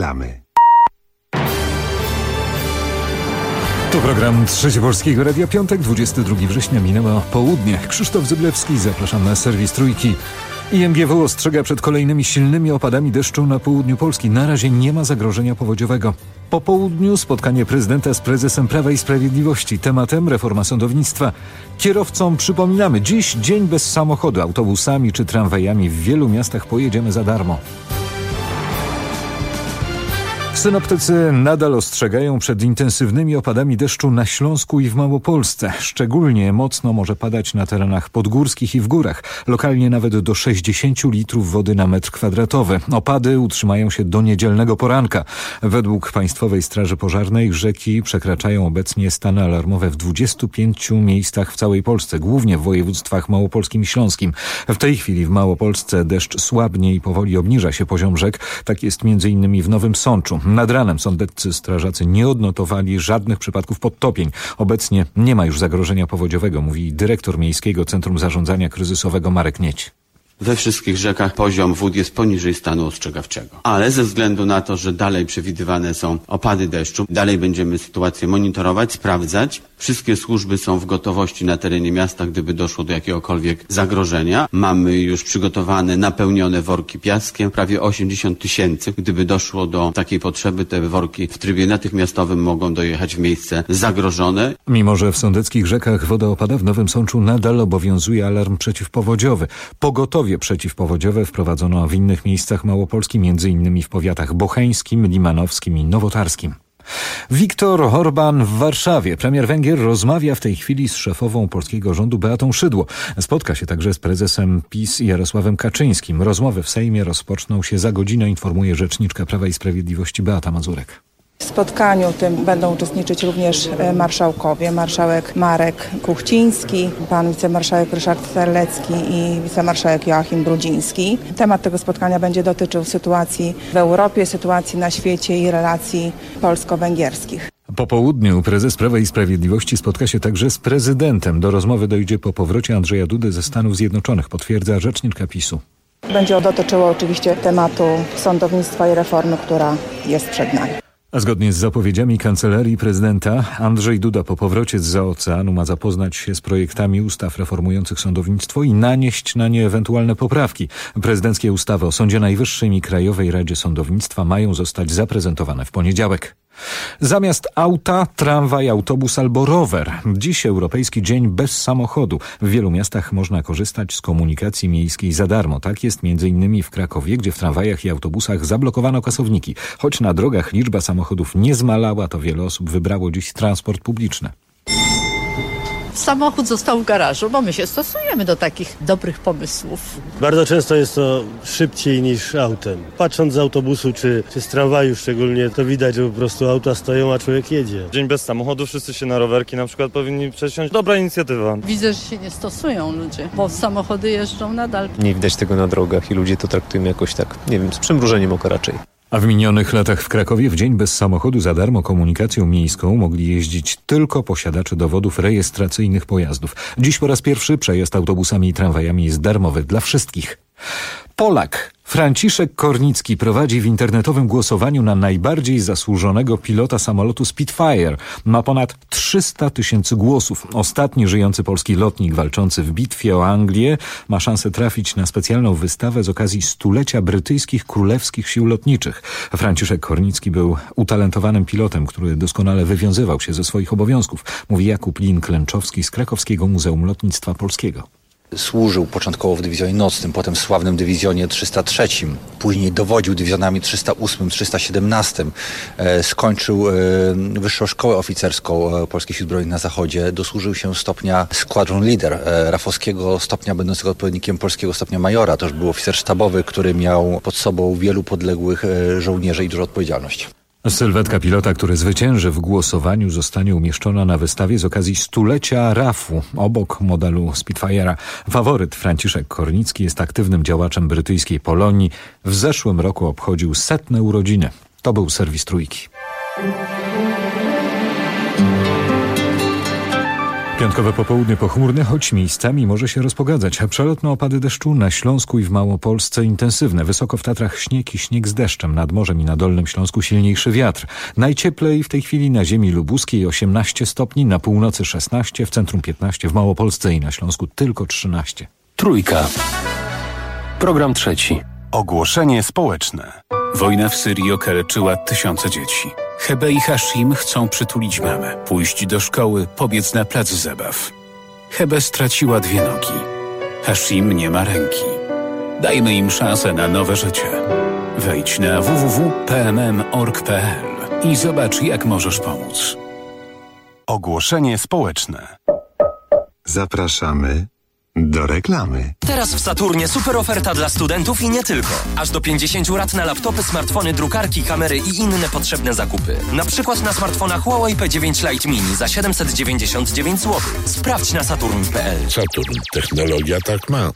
Damy. To program Trzeci Polskiego Radia, piątek, 22 września, minęło południe. Krzysztof Zyblewski, zapraszam na serwis Trójki. IMGW ostrzega przed kolejnymi silnymi opadami deszczu na południu Polski. Na razie nie ma zagrożenia powodziowego. Po południu spotkanie prezydenta z prezesem Prawa i Sprawiedliwości. Tematem reforma sądownictwa. Kierowcom przypominamy, dziś dzień bez samochodu. Autobusami czy tramwajami w wielu miastach pojedziemy za darmo. Synoptycy nadal ostrzegają przed intensywnymi opadami deszczu na Śląsku i w Małopolsce. Szczególnie mocno może padać na terenach podgórskich i w górach. Lokalnie nawet do 60 litrów wody na metr kwadratowy. Opady utrzymają się do niedzielnego poranka. Według Państwowej Straży Pożarnej rzeki przekraczają obecnie stany alarmowe w 25 miejscach w całej Polsce, głównie w województwach małopolskim i śląskim. W tej chwili w Małopolsce deszcz słabnie i powoli obniża się poziom rzek. Tak jest m.in. w Nowym Sączu. Nad ranem sądeccy strażacy nie odnotowali żadnych przypadków podtopień. Obecnie nie ma już zagrożenia powodziowego, mówi dyrektor Miejskiego Centrum Zarządzania Kryzysowego Marek Nieć. We wszystkich rzekach poziom wód jest poniżej stanu ostrzegawczego. Ale ze względu na to, że dalej przewidywane są opady deszczu, dalej będziemy sytuację monitorować, sprawdzać. Wszystkie służby są w gotowości na terenie miasta, gdyby doszło do jakiegokolwiek zagrożenia. Mamy już przygotowane, napełnione worki piaskiem, prawie 80 000. Gdyby doszło do takiej potrzeby, te worki w trybie natychmiastowym mogą dojechać w miejsce zagrożone. Mimo że w sądeckich rzekach woda opada, w Nowym Sączu nadal obowiązuje alarm przeciwpowodziowy. Pogotowie przeciwpowodziowe wprowadzono w innych miejscach Małopolski, m.in. w powiatach bocheńskim, limanowskim i nowotarskim. Viktor Orbán w Warszawie. Premier Węgier rozmawia w tej chwili z szefową polskiego rządu Beatą Szydło. Spotka się także z prezesem PiS Jarosławem Kaczyńskim. Rozmowy w Sejmie rozpoczną się za godzinę, informuje rzeczniczka Prawa i Sprawiedliwości Beata Mazurek. W spotkaniu tym będą uczestniczyć również marszałkowie, marszałek Marek Kuchciński, pan wicemarszałek Ryszard Terlecki i wicemarszałek Joachim Brudziński. Temat tego spotkania będzie dotyczył sytuacji w Europie, sytuacji na świecie i relacji polsko-węgierskich. Po południu prezes Prawa i Sprawiedliwości spotka się także z prezydentem. Do rozmowy dojdzie po powrocie Andrzeja Dudy ze Stanów Zjednoczonych, potwierdza rzeczniczka PiS-u. Będzie dotyczyło oczywiście tematu sądownictwa i reformy, która jest przed nami. A zgodnie z zapowiedziami Kancelarii Prezydenta, Andrzej Duda po powrocie zza oceanu ma zapoznać się z projektami ustaw reformujących sądownictwo i nanieść na nie ewentualne poprawki. Prezydenckie ustawy o Sądzie Najwyższym i Krajowej Radzie Sądownictwa mają zostać zaprezentowane w poniedziałek. Zamiast auta, tramwaj, autobus albo rower. Dziś Europejski Dzień bez samochodu. W wielu miastach można korzystać z komunikacji miejskiej za darmo. Tak jest m.in. w Krakowie, gdzie w tramwajach i autobusach zablokowano kasowniki. Choć na drogach liczba samochodów nie zmalała, to wiele osób wybrało dziś transport publiczny. Samochód został w garażu, bo my się stosujemy do takich dobrych pomysłów. Bardzo często jest to szybciej niż autem. Patrząc z autobusu czy z tramwaju szczególnie, to widać, że po prostu auta stoją, a człowiek jedzie. Dzień bez samochodu, wszyscy się na rowerki na przykład powinni przesiąść. Dobra inicjatywa. Widzę, że się nie stosują ludzie, bo samochody jeżdżą nadal. Nie widać tego na drogach i ludzie to traktują jakoś tak, nie wiem, z przymrużeniem oka raczej. A w minionych latach w Krakowie w dzień bez samochodu za darmo komunikacją miejską mogli jeździć tylko posiadacze dowodów rejestracyjnych pojazdów. Dziś po raz pierwszy przejazd autobusami i tramwajami jest darmowy dla wszystkich. Polak Franciszek Kornicki prowadzi w internetowym głosowaniu na najbardziej zasłużonego pilota samolotu Spitfire. Ma ponad 300 000 głosów. Ostatni żyjący polski lotnik walczący w bitwie o Anglię ma szansę trafić na specjalną wystawę z okazji stulecia brytyjskich królewskich sił lotniczych. Franciszek Kornicki był utalentowanym pilotem, który doskonale wywiązywał się ze swoich obowiązków, mówi Jakub Lin-Klęczowski z Krakowskiego Muzeum Lotnictwa Polskiego. Służył początkowo w dywizjonie nocnym, potem w sławnym dywizjonie 303. Później dowodził dywizjonami 308, 317. Skończył Wyższą Szkołę Oficerską Polskich Sił Zbrojnych na Zachodzie. Dosłużył się stopnia Squadron Leader, rafowskiego stopnia będącego odpowiednikiem polskiego stopnia majora. To już był oficer sztabowy, który miał pod sobą wielu podległych żołnierzy i dużą odpowiedzialność. Sylwetka pilota, który zwycięży w głosowaniu, zostanie umieszczona na wystawie z okazji stulecia RAF-u obok modelu Spitfire'a. Faworyt Franciszek Kornicki jest aktywnym działaczem brytyjskiej Polonii. W zeszłym roku obchodził 100. urodziny. To był serwis Trójki. Piątkowe popołudnie pochmurne, choć miejscami może się rozpogadzać. Przelotne opady deszczu na Śląsku i w Małopolsce intensywne. Wysoko w Tatrach śnieg i śnieg z deszczem. Nad morzem i na Dolnym Śląsku silniejszy wiatr. Najcieplej w tej chwili na ziemi lubuskiej 18 stopni, na północy 16, w centrum 15, w Małopolsce i na Śląsku tylko 13. Trójka. Program trzeci. Ogłoszenie społeczne. Wojna w Syrii okaleczyła tysiące dzieci. Hebe i Hashim chcą przytulić mamę, pójść do szkoły, pobiec na plac zabaw. Hebe straciła 2 nogi. Hashim nie ma ręki. Dajmy im szansę na nowe życie. Wejdź na www.pmm.org.pl i zobacz, jak możesz pomóc. Ogłoszenie społeczne. Zapraszamy do reklamy. Teraz w Saturnie super oferta dla studentów i nie tylko. Aż do 50 rat na laptopy, smartfony, drukarki, kamery i inne potrzebne zakupy. Na przykład na smartfonach Huawei P9 Lite Mini za 799 zł. Sprawdź na saturn.pl. Saturn. Technologia tak ma.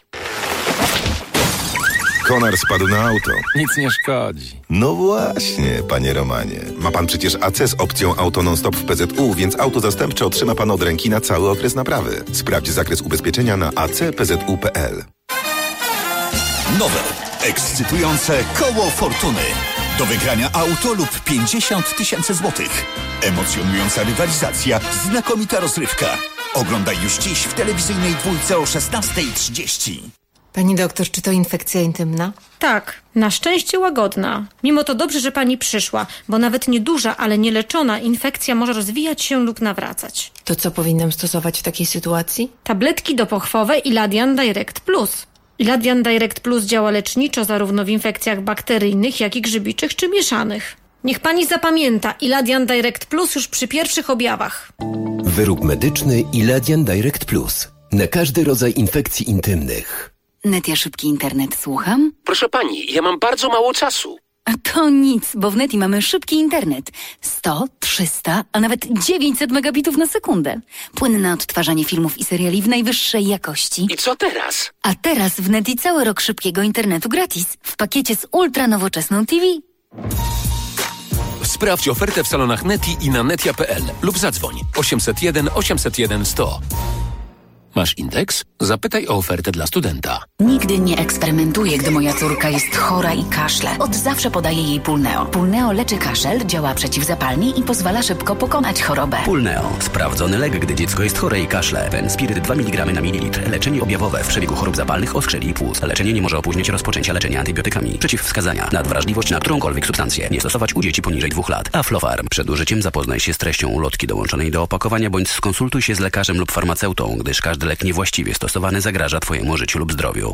Konar spadł na auto. Nic nie szkodzi. No właśnie, panie Romanie. Ma pan przecież AC z opcją Auto Non-Stop w PZU, więc auto zastępcze otrzyma pan od ręki na cały okres naprawy. Sprawdź zakres ubezpieczenia na acpzu.pl. Nowe, ekscytujące Koło Fortuny. Do wygrania auto lub 50 000 złotych. Emocjonująca rywalizacja, znakomita rozrywka. Oglądaj już dziś w telewizyjnej dwójce o 16:30. Pani doktor, czy to infekcja intymna? Tak, na szczęście łagodna. Mimo to dobrze, że pani przyszła, bo nawet nieduża, ale nieleczona infekcja może rozwijać się lub nawracać. To co powinnam stosować w takiej sytuacji? Tabletki dopochwowe Iladian Direct Plus. Iladian Direct Plus działa leczniczo zarówno w infekcjach bakteryjnych, jak i grzybiczych czy mieszanych. Niech pani zapamięta, Iladian Direct Plus już przy pierwszych objawach. Wyrób medyczny Iladian Direct Plus. Na każdy rodzaj infekcji intymnych. Netia szybki internet, słucham? Proszę pani, ja mam bardzo mało czasu. A to nic, bo w Neti mamy szybki internet. 100, 300, a nawet 900 megabitów na sekundę. Płynne odtwarzanie filmów i seriali w najwyższej jakości. I co teraz? A teraz w Neti cały rok szybkiego internetu gratis w pakiecie z ultra nowoczesną TV. Sprawdź ofertę w salonach Neti i na netia.pl lub zadzwoń 801 801 100. Masz indeks? Zapytaj o ofertę dla studenta. Nigdy nie eksperymentuję, gdy moja córka jest chora i kaszle. Od zawsze podaję jej Pulneo. Pulneo leczy kaszel, działa przeciwzapalnie i pozwala szybko pokonać chorobę. Pulneo. Sprawdzony lek, gdy dziecko jest chore i kaszle. Fenspiryt 2 mg na mililitr. Leczenie objawowe w przebiegu chorób zapalnych oskrzeli i płuc. Leczenie nie może opóźnić rozpoczęcia leczenia antybiotykami. Przeciwwskazania. Nadwrażliwość na którąkolwiek substancję. Nie stosować u dzieci poniżej 2 lat. Aflofarm. Przed użyciem zapoznaj się z treścią ulotki dołączonej do opakowania bądź skonsultuj się z lekarzem lub farmaceutą, gdyż każdy lek niewłaściwie stosowany zagraża Twojemu życiu lub zdrowiu.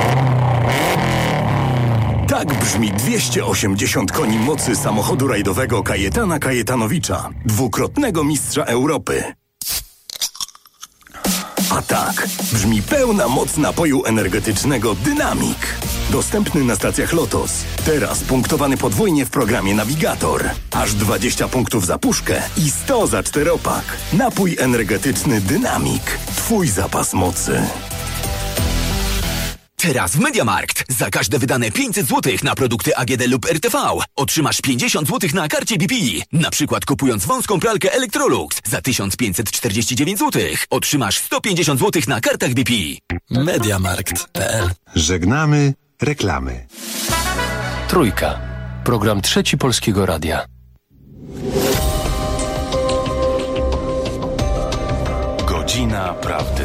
Tak brzmi 280 koni mocy samochodu rajdowego Kajetana Kajetanowicza, dwukrotnego mistrza Europy. A tak brzmi pełna moc napoju energetycznego Dynamik. Dostępny na stacjach Lotos. Teraz punktowany podwójnie w programie Navigator. Aż 20 punktów za puszkę i 100 za 4-pak. Napój energetyczny Dynamik. Twój zapas mocy. Teraz w MediaMarkt. Za każde wydane 500 zł na produkty AGD lub RTV otrzymasz 50 zł na karcie BP. Na przykład kupując wąską pralkę Electrolux za 1549 zł otrzymasz 150 zł na kartach BP. MediaMarkt.pl. Żegnamy reklamy. Trójka. Program trzeci Polskiego Radia. Godzina prawdy.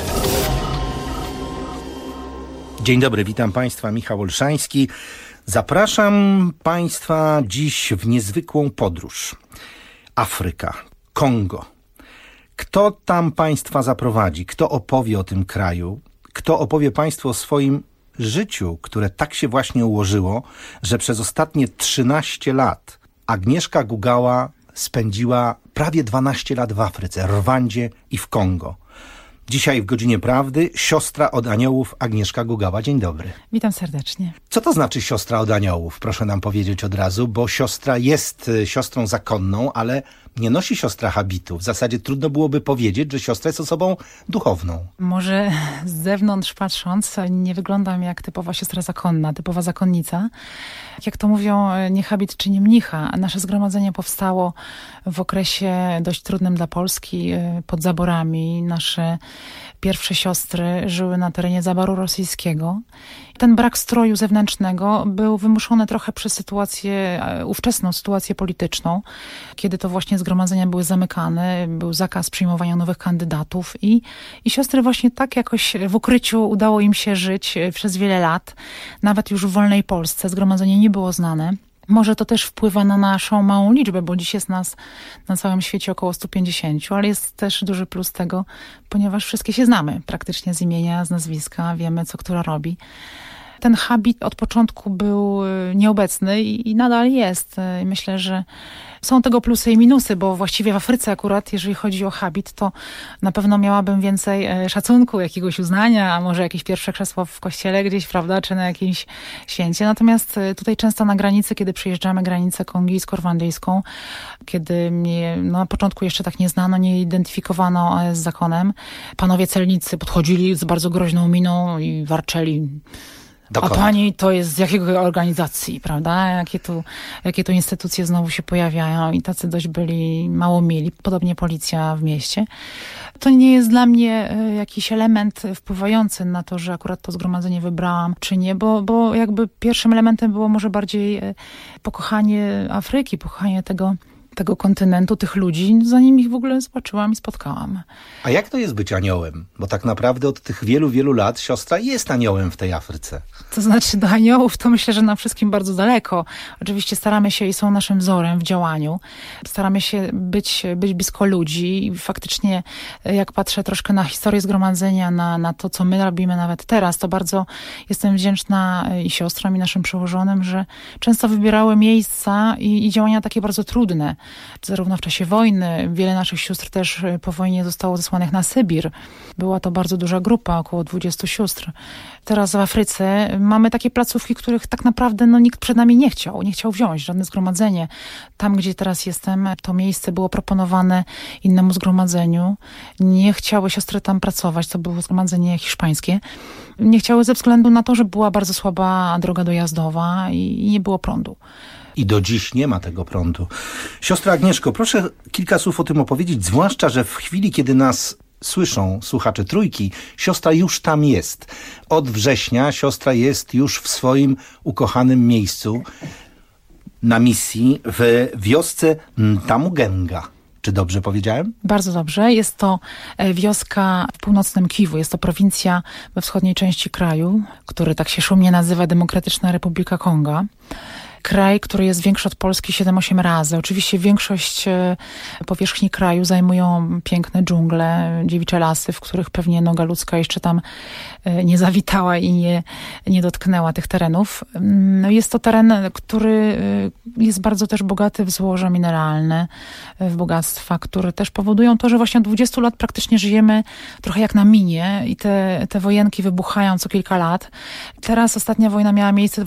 Dzień dobry, witam Państwa, Michał Olszański. Zapraszam Państwa dziś w niezwykłą podróż. Afryka, Kongo. Kto tam Państwa zaprowadzi? Kto opowie o tym kraju? Kto opowie Państwu o swoim życiu, które tak się właśnie ułożyło, że przez ostatnie 13 lat Agnieszka Gugała spędziła prawie 12 lat w Afryce, Rwandzie i w Kongo. Dzisiaj w Godzinie Prawdy siostra od aniołów Agnieszka Gugała. Dzień dobry. Witam serdecznie. Co to znaczy siostra od aniołów? Proszę nam powiedzieć od razu, bo siostra jest siostrą zakonną, ale nie nosi siostra habitu. W zasadzie trudno byłoby powiedzieć, że siostra jest osobą duchowną. Może z zewnątrz patrząc nie wyglądam jak typowa siostra zakonna, typowa zakonnica. Jak to mówią, nie habit czyni mnicha. Nasze zgromadzenie powstało w okresie dość trudnym dla Polski, pod zaborami. Nasze pierwsze siostry żyły na terenie zaboru rosyjskiego. Ten brak stroju zewnętrznego był wymuszony trochę przez ówczesną sytuację polityczną, kiedy to właśnie zgromadzenia były zamykane, był zakaz przyjmowania nowych kandydatów i siostry właśnie tak jakoś w ukryciu udało im się żyć przez wiele lat. Nawet już w wolnej Polsce zgromadzenie nie było znane. Może to też wpływa na naszą małą liczbę, bo dziś jest nas na całym świecie około 150, ale jest też duży plus tego, ponieważ wszystkie się znamy praktycznie z imienia, z nazwiska, wiemy co która robi. Ten habit od początku był nieobecny i nadal jest. Myślę, że są tego plusy i minusy, bo właściwie w Afryce akurat, jeżeli chodzi o habit, to na pewno miałabym więcej szacunku, jakiegoś uznania, a może jakieś pierwsze krzesło w kościele gdzieś, prawda, czy na jakimś święcie. Natomiast tutaj często na granicy, kiedy przejeżdżamy granicę kongijsko-rwandyjską, kiedy mnie na początku jeszcze tak nie znano, nie identyfikowano z zakonem, panowie celnicy podchodzili z bardzo groźną miną i warczeli: a pani to jest z jakiej organizacji, prawda? Jakie tu instytucje znowu się pojawiają i tacy dość byli mało mili. Podobnie policja w mieście. To nie jest dla mnie jakiś element wpływający na to, że akurat to zgromadzenie wybrałam, czy nie, bo jakby pierwszym elementem było może bardziej pokochanie Afryki, pokochanie tego kontynentu, tych ludzi, zanim ich w ogóle zobaczyłam i spotkałam. A jak to jest być aniołem? Bo tak naprawdę od tych wielu, wielu lat siostra jest aniołem w tej Afryce. To znaczy do aniołów to myślę, że nam wszystkim bardzo daleko. Oczywiście staramy się i są naszym wzorem w działaniu. Staramy się być blisko ludzi i faktycznie jak patrzę troszkę na historię zgromadzenia, na to, co my robimy nawet teraz, to bardzo jestem wdzięczna i siostrom, i naszym przełożonym, że często wybierały miejsca i działania takie bardzo trudne. Zarówno w czasie wojny, wiele naszych sióstr też po wojnie zostało zesłanych na Sybir. Była to bardzo duża grupa, około 20 sióstr. Teraz w Afryce mamy takie placówki, których tak naprawdę nikt przed nami nie chciał wziąć, żadne zgromadzenie. Tam, gdzie teraz jestem, to miejsce było proponowane innemu zgromadzeniu. Nie chciały siostry tam pracować, to było zgromadzenie hiszpańskie. Nie chciały ze względu na to, że była bardzo słaba droga dojazdowa i nie było prądu. I do dziś nie ma tego prądu. Siostra Agnieszko, proszę kilka słów o tym opowiedzieć, zwłaszcza, że w chwili, kiedy nas słyszą słuchacze Trójki, siostra już tam jest. Od września siostra jest już w swoim ukochanym miejscu na misji w wiosce Ntamugenga. Czy dobrze powiedziałem? Bardzo dobrze. Jest to wioska w północnym Kiwu. Jest to prowincja we wschodniej części kraju, który tak się szumnie nazywa Demokratyczna Republika Konga. Kraj, który jest większy od Polski 7-8 razy. Oczywiście większość powierzchni kraju zajmują piękne dżungle, dziewicze lasy, w których pewnie noga ludzka jeszcze tam nie zawitała i nie dotknęła tych terenów. Jest to teren, który jest bardzo też bogaty w złoża mineralne, w bogactwa, które też powodują to, że właśnie od 20 lat praktycznie żyjemy trochę jak na minie i te wojenki wybuchają co kilka lat. Teraz ostatnia wojna miała miejsce w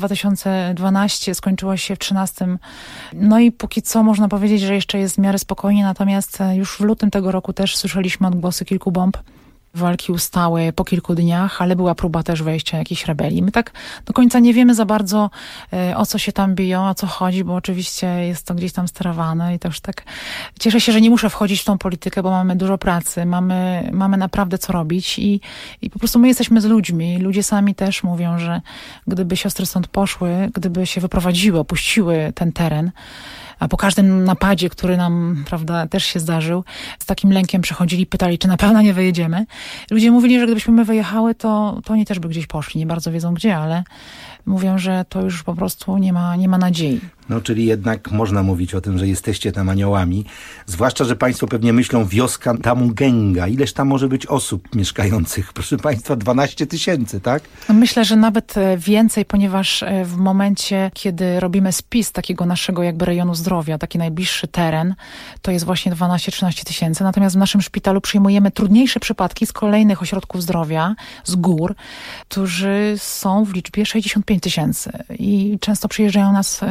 2012, skończyła się w 2013. No i póki co można powiedzieć, że jeszcze jest w miarę spokojnie, natomiast już w lutym tego roku też słyszeliśmy odgłosy kilku bomb. Walki ustały po kilku dniach, ale była próba też wejścia jakichś rebelii. My tak do końca nie wiemy za bardzo, o co się tam biją, o co chodzi, bo oczywiście jest to gdzieś tam sterowane i też tak cieszę się, że nie muszę wchodzić w tą politykę, bo mamy dużo pracy, mamy naprawdę co robić i po prostu my jesteśmy z ludźmi. Ludzie sami też mówią, że gdyby siostry stąd poszły, gdyby się wyprowadziły, opuściły ten teren, a po każdym napadzie, który nam, prawda, też się zdarzył, z takim lękiem przychodzili, pytali, czy na pewno nie wyjedziemy. Ludzie mówili, że gdybyśmy my wyjechały, to oni też by gdzieś poszli. Nie bardzo wiedzą gdzie, ale mówią, że to już po prostu nie ma nadziei. No, czyli jednak można mówić o tym, że jesteście tam aniołami. Zwłaszcza, że państwo pewnie myślą wioska Ntamugenga. Ileż tam może być osób mieszkających? Proszę państwa, 12 000, tak? Myślę, że nawet więcej, ponieważ w momencie, kiedy robimy spis takiego naszego jakby rejonu zdrowia, taki najbliższy teren, to jest właśnie 12-13 tysięcy. Natomiast w naszym szpitalu przyjmujemy trudniejsze przypadki z kolejnych ośrodków zdrowia, z gór, którzy są w liczbie 65 000. I często przyjeżdżają do nas osoby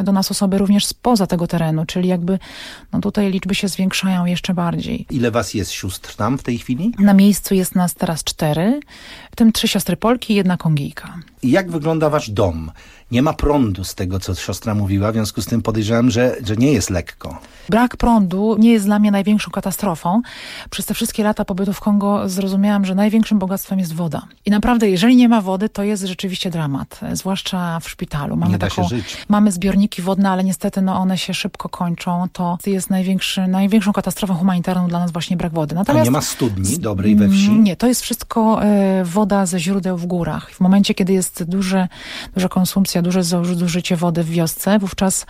osoby również spoza tego terenu, czyli jakby tutaj liczby się zwiększają jeszcze bardziej. Ile was jest sióstr tam w tej chwili? Na miejscu jest nas teraz 4, w tym 3 siostry Polki i 1 Kongijka. I jak wygląda wasz dom? Nie ma prądu z tego, co siostra mówiła, w związku z tym podejrzewam, że nie jest lekko. Brak prądu nie jest dla mnie największą katastrofą. Przez te wszystkie lata pobytu w Kongo zrozumiałam, że największym bogactwem jest woda. I naprawdę, jeżeli nie ma wody, to jest rzeczywiście dramat, zwłaszcza w szpitalu. Nie da się żyć. Mamy zbiorniki wodne, ale niestety one się szybko kończą. To jest największą katastrofą humanitarną dla nas właśnie brak wody. Natomiast a nie ma studni dobrej we wsi? Nie, to jest wszystko woda ze źródeł w górach. W momencie, kiedy jest duża konsumpcja, duże zużycie wody w wiosce, wówczas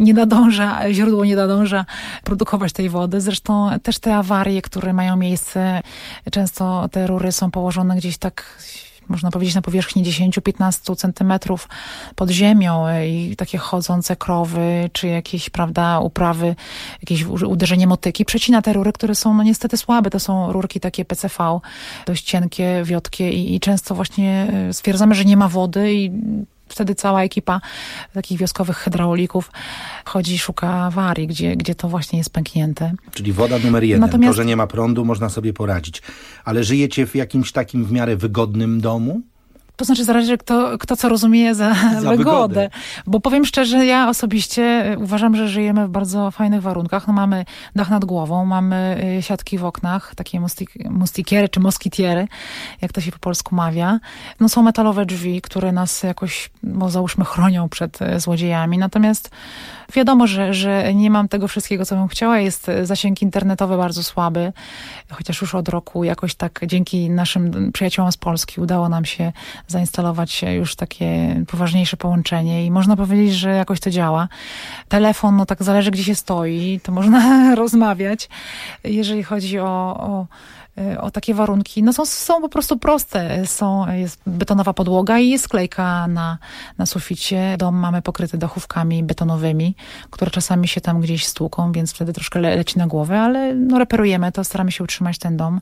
źródło nie nadąża produkować tej wody. Zresztą też te awarie, które mają miejsce, często te rury są położone gdzieś tak, można powiedzieć, na powierzchni 10-15 centymetrów pod ziemią i takie chodzące krowy, czy jakieś, uprawy, jakieś uderzenie motyki przecina te rury, które są niestety słabe. To są rurki takie PCV, dość cienkie, wiotkie i często właśnie stwierdzamy, że nie ma wody i wtedy cała ekipa takich wioskowych hydraulików chodzi i szuka awarii, gdzie to właśnie jest pęknięte. Czyli woda numer 1. Natomiast to, że nie ma prądu, można sobie poradzić. Ale żyjecie w jakimś takim w miarę wygodnym domu? To znaczy zależy, kto co rozumie za wygodę. Bo powiem szczerze, ja osobiście uważam, że żyjemy w bardzo fajnych warunkach. Mamy dach nad głową, mamy siatki w oknach, takie mustikiery czy moskitiery, jak to się po polsku mawia. Są metalowe drzwi, które nas jakoś, załóżmy, chronią przed złodziejami. Natomiast wiadomo, że nie mam tego wszystkiego, co bym chciała. Jest zasięg internetowy bardzo słaby, chociaż już od roku jakoś tak dzięki naszym przyjaciołom z Polski udało nam się zainstalować już takie poważniejsze połączenie i można powiedzieć, że jakoś to działa. Telefon, tak zależy, gdzie się stoi, to można rozmawiać. Jeżeli chodzi o takie warunki, są po prostu proste. Jest betonowa podłoga i jest sklejka na suficie. Dom mamy pokryty dachówkami betonowymi, które czasami się tam gdzieś stłuką, więc wtedy troszkę leci na głowę, ale reperujemy to, staramy się utrzymać ten dom.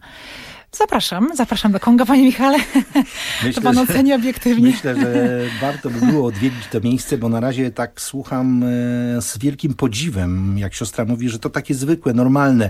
Zapraszam do Konga, panie Michale. To pan oceni obiektywnie. Myślę, że warto by było odwiedzić to miejsce, bo na razie tak słucham z wielkim podziwem, jak siostra mówi, że to takie zwykłe, normalne.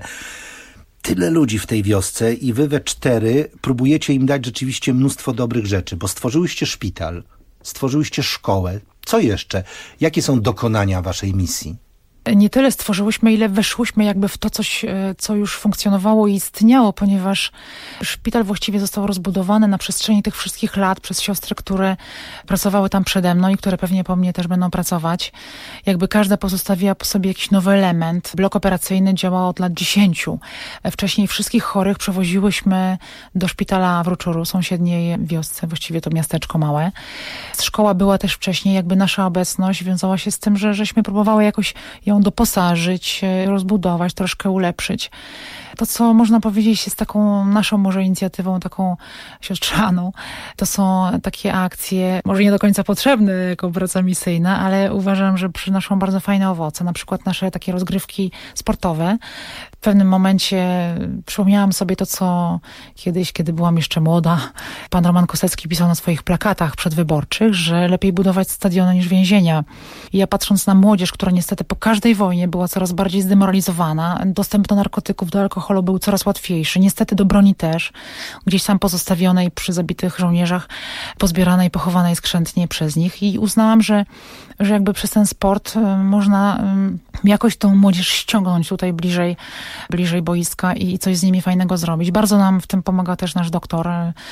Tyle ludzi w tej wiosce i wy we 4 próbujecie im dać rzeczywiście mnóstwo dobrych rzeczy, bo stworzyłyście szpital, stworzyłyście szkołę. Co jeszcze? Jakie są dokonania waszej misji? Nie tyle stworzyłyśmy, ile weszłyśmy jakby w to coś, co już funkcjonowało i istniało, ponieważ szpital właściwie został rozbudowany na przestrzeni tych wszystkich lat przez siostry, które pracowały tam przede mną i które pewnie po mnie też będą pracować. Jakby każda pozostawiła po sobie jakiś nowy element. Blok operacyjny działał od lat 10. Wcześniej wszystkich chorych przewoziłyśmy do szpitala w Ruczuru, sąsiedniej wiosce, właściwie to miasteczko małe. Szkoła była też wcześniej, jakby nasza obecność wiązała się z tym, żeśmy próbowały jakoś ją doposażyć, rozbudować, troszkę ulepszyć. To, co można powiedzieć jest taką naszą może inicjatywą, taką siostrzaną, to są takie akcje, może nie do końca potrzebne jako praca misyjna, ale uważam, że przynoszą bardzo fajne owoce. Na przykład nasze takie rozgrywki sportowe. W pewnym momencie przypomniałam sobie to, co kiedyś, kiedy byłam jeszcze młoda, pan Roman Kosecki pisał na swoich plakatach przedwyborczych, że lepiej budować stadiony niż więzienia. I ja patrząc na młodzież, która niestety po każdej wojnie była coraz bardziej zdemoralizowana, dostęp do narkotyków, do alkoholu był coraz łatwiejszy. Niestety do broni też, gdzieś tam pozostawionej przy zabitych żołnierzach, pozbieranej, pochowanej skrzętnie przez nich. I uznałam, że jakby przez ten sport można jakoś tą młodzież ściągnąć tutaj bliżej boiska i coś z nimi fajnego zrobić. Bardzo nam w tym pomaga też nasz doktor,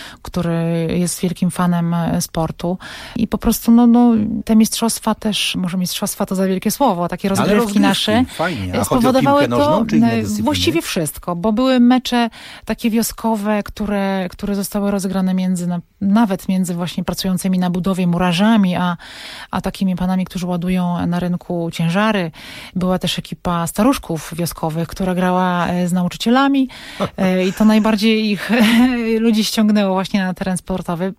który jest wielkim fanem sportu. I po prostu te mistrzostwa też, może mistrzostwa to za wielkie słowo, takie rozgrywki nasze fajnie. A spowodowały nożną, czy inne dyscypliny? Właściwie wszystko, bo były mecze takie wioskowe, które zostały rozegrane nawet między właśnie pracującymi na budowie murarzami, a takimi panami, którzy ładują na rynku ciężary. Była też ekipa staruszków wioskowych, która grała z nauczycielami i to najbardziej ich ludzi ściągnęło właśnie na teren sportowy.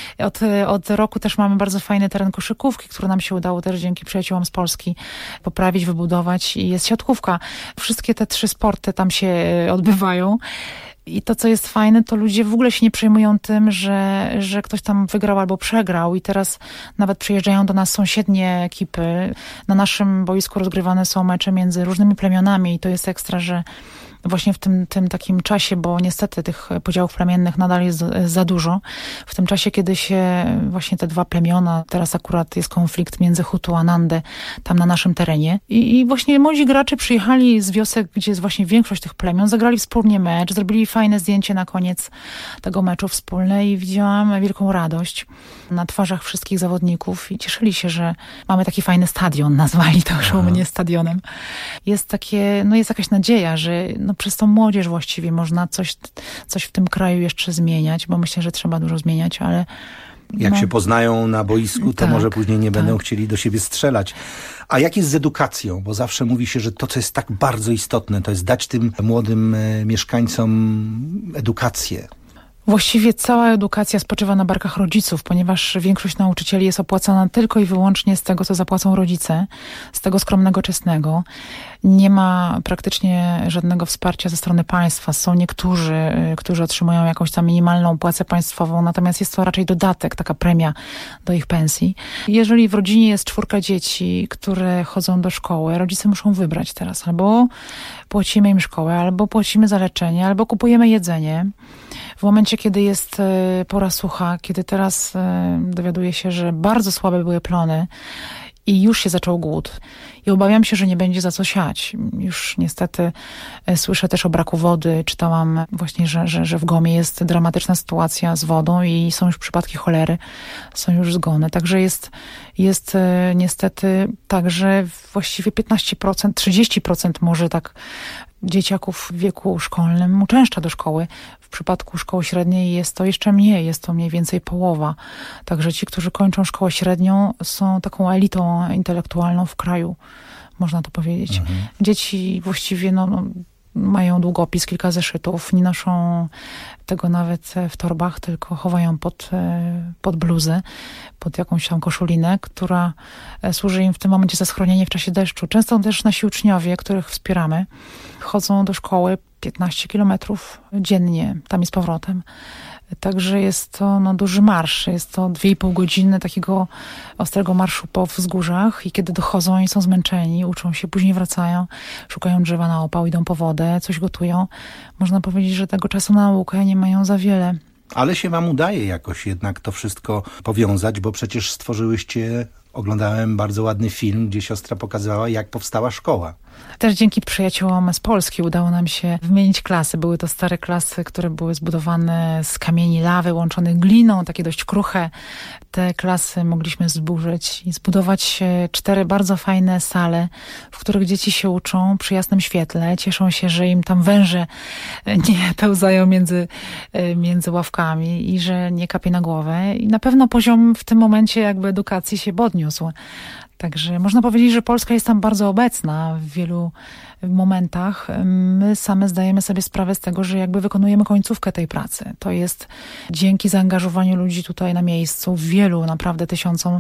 Od roku też mamy bardzo fajny teren koszykówki, który nam się udało też dzięki przyjaciołom z Polski poprawić, wybudować i jest siatkówka. Wszystkie te 3 sporty tam się odbywają. I to, co jest fajne, to ludzie w ogóle się nie przejmują tym, że ktoś tam wygrał albo przegrał i teraz nawet przyjeżdżają do nas sąsiednie ekipy. Na naszym boisku rozgrywane są mecze między różnymi plemionami i to jest ekstra, że właśnie w tym takim czasie, bo niestety tych podziałów plemiennych nadal jest za dużo. W tym czasie, kiedy się właśnie te dwa plemiona, teraz akurat jest konflikt między Hutu a Nande, tam na naszym terenie. I właśnie młodzi gracze przyjechali z wiosek, gdzie jest właśnie większość tych plemion, zagrali wspólnie mecz, zrobili fajne zdjęcie na koniec tego meczu wspólne i widziałam wielką radość na twarzach wszystkich zawodników i cieszyli się, że mamy taki fajny stadion, nazwali to już u mnie stadionem. Jest takie, jest jakaś nadzieja, że przez tą młodzież właściwie można coś w tym kraju jeszcze zmieniać, bo myślę, że trzeba dużo zmieniać, ale jak się poznają na boisku, to może później nie będą chcieli do siebie strzelać. A jak jest z edukacją? Bo zawsze mówi się, że to, co jest tak bardzo istotne, to jest dać tym młodym mieszkańcom edukację. Właściwie cała edukacja spoczywa na barkach rodziców, ponieważ większość nauczycieli jest opłacana tylko i wyłącznie z tego, co zapłacą rodzice, z tego skromnego czesnego. Nie ma praktycznie żadnego wsparcia ze strony państwa. Są niektórzy, którzy otrzymują jakąś tam minimalną płacę państwową, natomiast jest to raczej dodatek, taka premia do ich pensji. Jeżeli w rodzinie jest 4 dzieci, które chodzą do szkoły, rodzice muszą wybrać teraz. Albo płacimy im szkołę, albo płacimy za leczenie, albo kupujemy jedzenie. W momencie, kiedy jest pora sucha, kiedy teraz dowiaduję się, że bardzo słabe były plony i już się zaczął głód. I obawiam się, że nie będzie za co siać. Już niestety słyszę też o braku wody. Czytałam właśnie, że w Gomie jest dramatyczna sytuacja z wodą i są już przypadki cholery, są już zgony. Także jest niestety tak, że właściwie 15%, 30% może tak dzieciaków w wieku szkolnym uczęszcza do szkoły. W przypadku szkoły średniej jest to jeszcze mniej, jest to mniej więcej połowa. Także ci, którzy kończą szkołę średnią, są taką elitą intelektualną w kraju, można to powiedzieć. Dzieci właściwie mają długopis, kilka zeszytów, nie noszą tego nawet w torbach, tylko chowają pod bluzę, pod jakąś tam koszulinę, która służy im w tym momencie za schronienie w czasie deszczu. Często też nasi uczniowie, których wspieramy, chodzą do szkoły 15 kilometrów dziennie, tam i z powrotem. Także jest to duży marsz. Jest to 2,5 godziny takiego ostrego marszu po wzgórzach i kiedy dochodzą i są zmęczeni, uczą się, później wracają, szukają drzewa na opał, idą po wodę, coś gotują. Można powiedzieć, że tego czasu na naukę nie mają za wiele. Ale się wam udaje jakoś jednak to wszystko powiązać, bo przecież stworzyłyście, oglądałem bardzo ładny film, gdzie siostra pokazywała, jak powstała szkoła. Też dzięki przyjaciołom z Polski udało nam się wymienić klasy. Były to stare klasy, które były zbudowane z kamieni lawy, łączonych gliną, takie dość kruche. Te klasy mogliśmy zburzyć i zbudować 4 bardzo fajne sale, w których dzieci się uczą przy jasnym świetle. Cieszą się, że im tam węże nie pełzają między ławkami i że nie kapie na głowę. I na pewno poziom w tym momencie jakby edukacji się podniósł. Także można powiedzieć, że Polska jest tam bardzo obecna w wielu momentach. My same zdajemy sobie sprawę z tego, że jakby wykonujemy końcówkę tej pracy. To jest dzięki zaangażowaniu ludzi tutaj na miejscu, wielu, naprawdę tysiącom,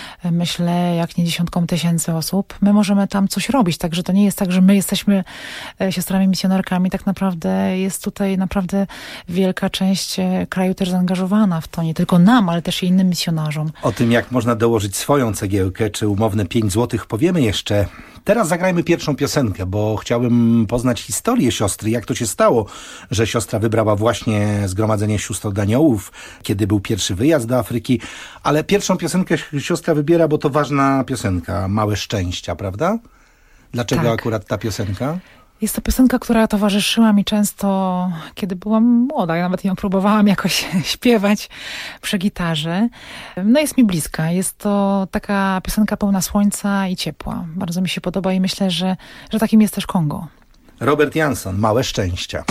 myślę, jak nie dziesiątkom tysięcy osób. My możemy tam coś robić, także to nie jest tak, że my jesteśmy siostrami misjonarkami. Tak naprawdę jest tutaj naprawdę wielka część kraju też zaangażowana w to. Nie tylko nam, ale też i innym misjonarzom. O tym, jak można dołożyć swoją cegiełkę, czy umowne 5 złotych powiemy jeszcze. Teraz zagrajmy pierwszą piosenkę, bo chciałbym poznać historię siostry. Jak to się stało, że siostra wybrała właśnie Zgromadzenie Sióstr od Aniołów, kiedy był pierwszy wyjazd do Afryki. Ale pierwszą piosenkę siostra wybiera, bo to ważna piosenka, Małe Szczęścia, prawda? Dlaczego akurat ta piosenka? Jest to piosenka, która towarzyszyła mi często, kiedy byłam młoda. Ja nawet ją próbowałam jakoś śpiewać przy gitarze. Jest mi bliska. Jest to taka piosenka pełna słońca i ciepła. Bardzo mi się podoba i myślę, że takim jest też Kongo. Robert Jansson, Małe Szczęścia.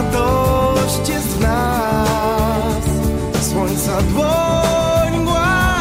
Radość jest w nas, słońca dłoń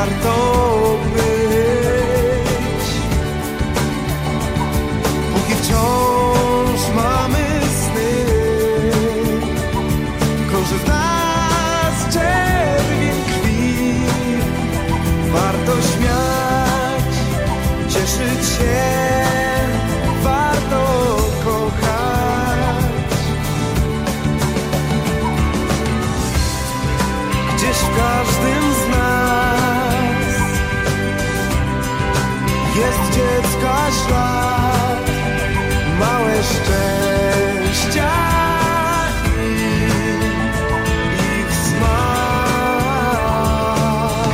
warto być. Póki wciąż mamy sny, krąży w nas czerwień krwi. Warto śmiać, cieszyć się, warto kochać. Gdzieś w każdym z nas jest dziecka ślad, małe szczęścia i ich smak.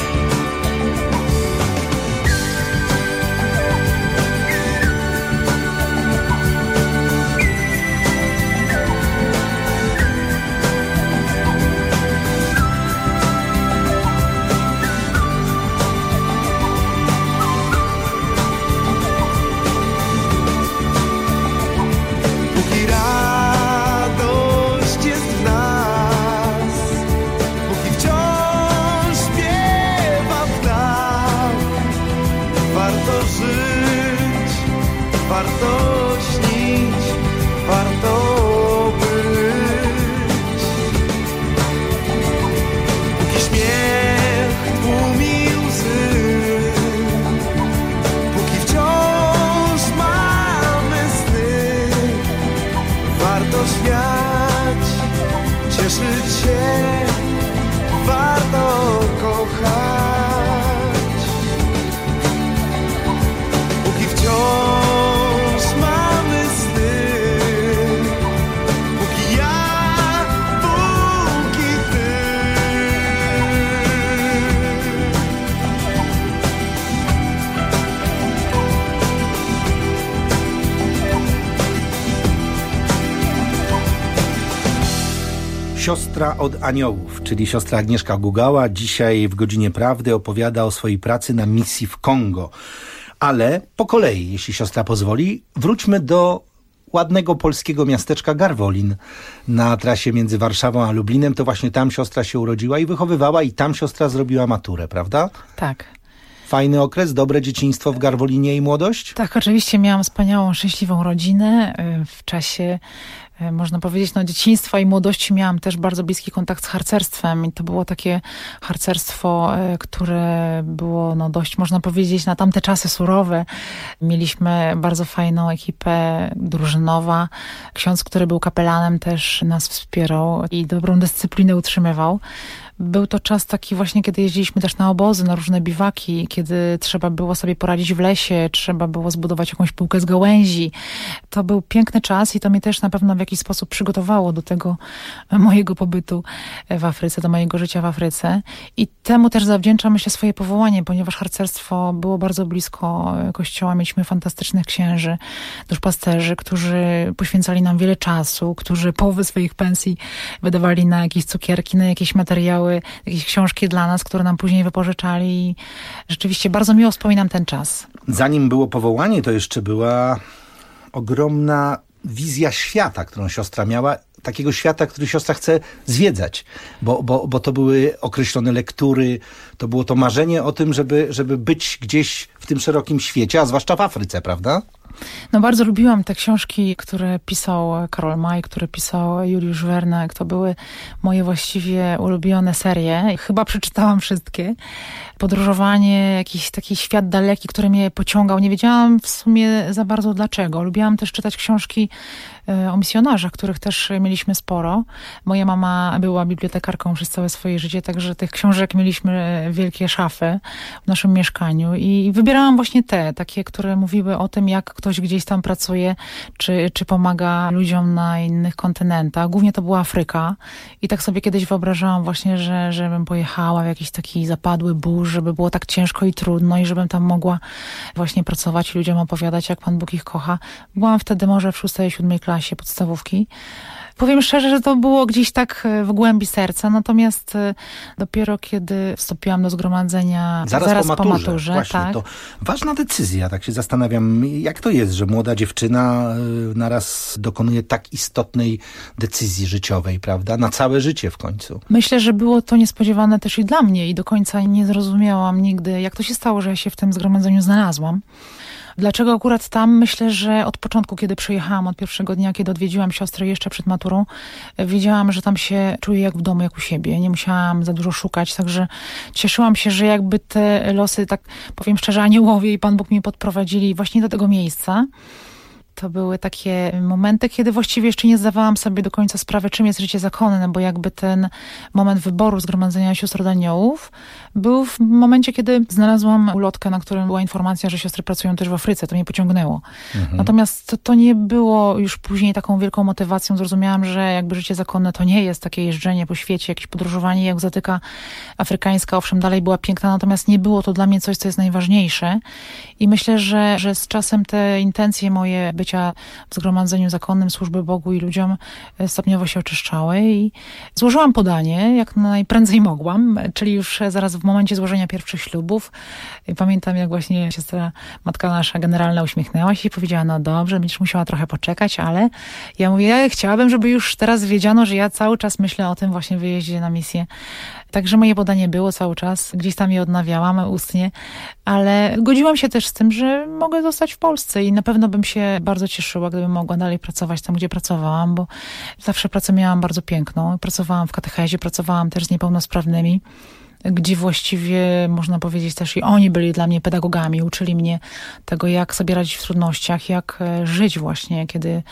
Póki radość jest w nas, póki wciąż śpiewa ptak, warto żyć, warto śnić, warto być. Póki śmiech tłumi łzy, póki wciąż mamy sny, warto śmiać, cieszyć się, warto kochać. Póki wciąż mamy sny, póki ja, póki ty. Siostra od aniołów, czyli siostra Agnieszka Gugała, dzisiaj w Godzinie Prawdy opowiada o swojej pracy na misji w Kongo. Ale po kolei, jeśli siostra pozwoli, wróćmy do ładnego polskiego miasteczka Garwolin na trasie między Warszawą a Lublinem. To właśnie tam siostra się urodziła i wychowywała i tam siostra zrobiła maturę, prawda? Tak. Fajny okres, dobre dzieciństwo w Garwolinie i młodość? Tak, oczywiście miałam wspaniałą, szczęśliwą rodzinę. W czasie, można powiedzieć, dzieciństwa i młodości miałam też bardzo bliski kontakt z harcerstwem i to było takie harcerstwo, które było dość, można powiedzieć, na tamte czasy surowe. Mieliśmy bardzo fajną ekipę drużynowa. Ksiądz, który był kapelanem, też nas wspierał i dobrą dyscyplinę utrzymywał. Był to czas taki właśnie, kiedy jeździliśmy też na obozy, na różne biwaki, kiedy trzeba było sobie poradzić w lesie, trzeba było zbudować jakąś półkę z gałęzi. To był piękny czas i to mnie też na pewno w jakiś sposób przygotowało do tego mojego pobytu w Afryce, do mojego życia w Afryce. I temu też zawdzięczam, myślę, swoje powołanie, ponieważ harcerstwo było bardzo blisko kościoła. Mieliśmy fantastycznych księży, duszpasterzy, którzy poświęcali nam wiele czasu, którzy połowę swoich pensji wydawali na jakieś cukierki, na jakieś materiały, jakieś książki dla nas, które nam później wypożyczali i rzeczywiście bardzo miło wspominam ten czas. Zanim było powołanie, to jeszcze była ogromna wizja świata, którą siostra miała, takiego świata, który siostra chce zwiedzać, bo to były określone lektury, to było to marzenie o tym, żeby być gdzieś w tym szerokim świecie, a zwłaszcza w Afryce, prawda? Bardzo lubiłam te książki, które pisał Karol May, które pisał Juliusz Wernek. To były moje właściwie ulubione serie. Chyba przeczytałam wszystkie. Podróżowanie, jakiś taki świat daleki, który mnie pociągał. Nie wiedziałam w sumie za bardzo dlaczego. Lubiłam też czytać książki o misjonarzach, których też mieliśmy sporo. Moja mama była bibliotekarką przez całe swoje życie, także tych książek mieliśmy wielkie szafy w naszym mieszkaniu i wybierałam właśnie te, takie, które mówiły o tym, jak ktoś gdzieś tam pracuje, czy pomaga ludziom na innych kontynentach. Głównie to była Afryka i tak sobie kiedyś wyobrażałam właśnie, żebym pojechała w jakiś taki zapadły burz, żeby było tak ciężko i trudno i żebym tam mogła właśnie pracować i ludziom opowiadać, jak Pan Bóg ich kocha. Byłam wtedy może w 6. i 7. klasie podstawówki Powiem szczerze, że to było gdzieś tak w głębi serca, natomiast dopiero kiedy wstąpiłam do zgromadzenia zaraz po maturze. Właśnie, tak. To ważna decyzja, tak się zastanawiam, jak to jest, że młoda dziewczyna naraz dokonuje tak istotnej decyzji życiowej, prawda? Na całe życie w końcu. Myślę, że było to niespodziewane też i dla mnie i do końca nie zrozumiałam nigdy, jak to się stało, że ja się w tym zgromadzeniu znalazłam. Dlaczego akurat tam? Myślę, że od początku, kiedy przyjechałam, od pierwszego dnia, kiedy odwiedziłam siostrę jeszcze przed maturą, wiedziałam, że tam się czuję jak w domu, jak u siebie. Nie musiałam za dużo szukać, także cieszyłam się, że jakby te losy, tak powiem szczerze, aniołowie i Pan Bóg mnie podprowadzili właśnie do tego miejsca. To były takie momenty, kiedy właściwie jeszcze nie zdawałam sobie do końca sprawy, czym jest życie zakonne, bo jakby ten moment wyboru Zgromadzenia Sióstr od Aniołów był w momencie, kiedy znalazłam ulotkę, na którym była informacja, że siostry pracują też w Afryce. To mnie pociągnęło. Natomiast to nie było już później taką wielką motywacją. Zrozumiałam, że jakby życie zakonne to nie jest takie jeżdżenie po świecie, jakieś podróżowanie, jak egzotyka afrykańska, owszem, dalej była piękna, natomiast nie było to dla mnie coś, co jest najważniejsze. I myślę, że z czasem te intencje moje bycia w zgromadzeniu zakonnym, służby Bogu i ludziom stopniowo się oczyszczały i złożyłam podanie, jak najprędzej mogłam, czyli już zaraz w momencie złożenia pierwszych ślubów. I pamiętam, jak właśnie siostra, matka nasza generalna uśmiechnęła się i powiedziała, no dobrze, będziesz musiała trochę poczekać, ale ja mówię, ja chciałabym, żeby już teraz wiedziano, że ja cały czas myślę o tym właśnie wyjeździe na misję. Także moje podanie było cały czas, gdzieś tam je odnawiałam ustnie, ale godziłam się też z tym, że mogę zostać w Polsce i na pewno bym się bardzo cieszyła, gdybym mogła dalej pracować tam, gdzie pracowałam, bo zawsze pracę miałam bardzo piękną. Pracowałam w katechezie, pracowałam też z niepełnosprawnymi, gdzie właściwie można powiedzieć też i oni byli dla mnie pedagogami, uczyli mnie tego, jak sobie radzić w trudnościach, jak żyć właśnie,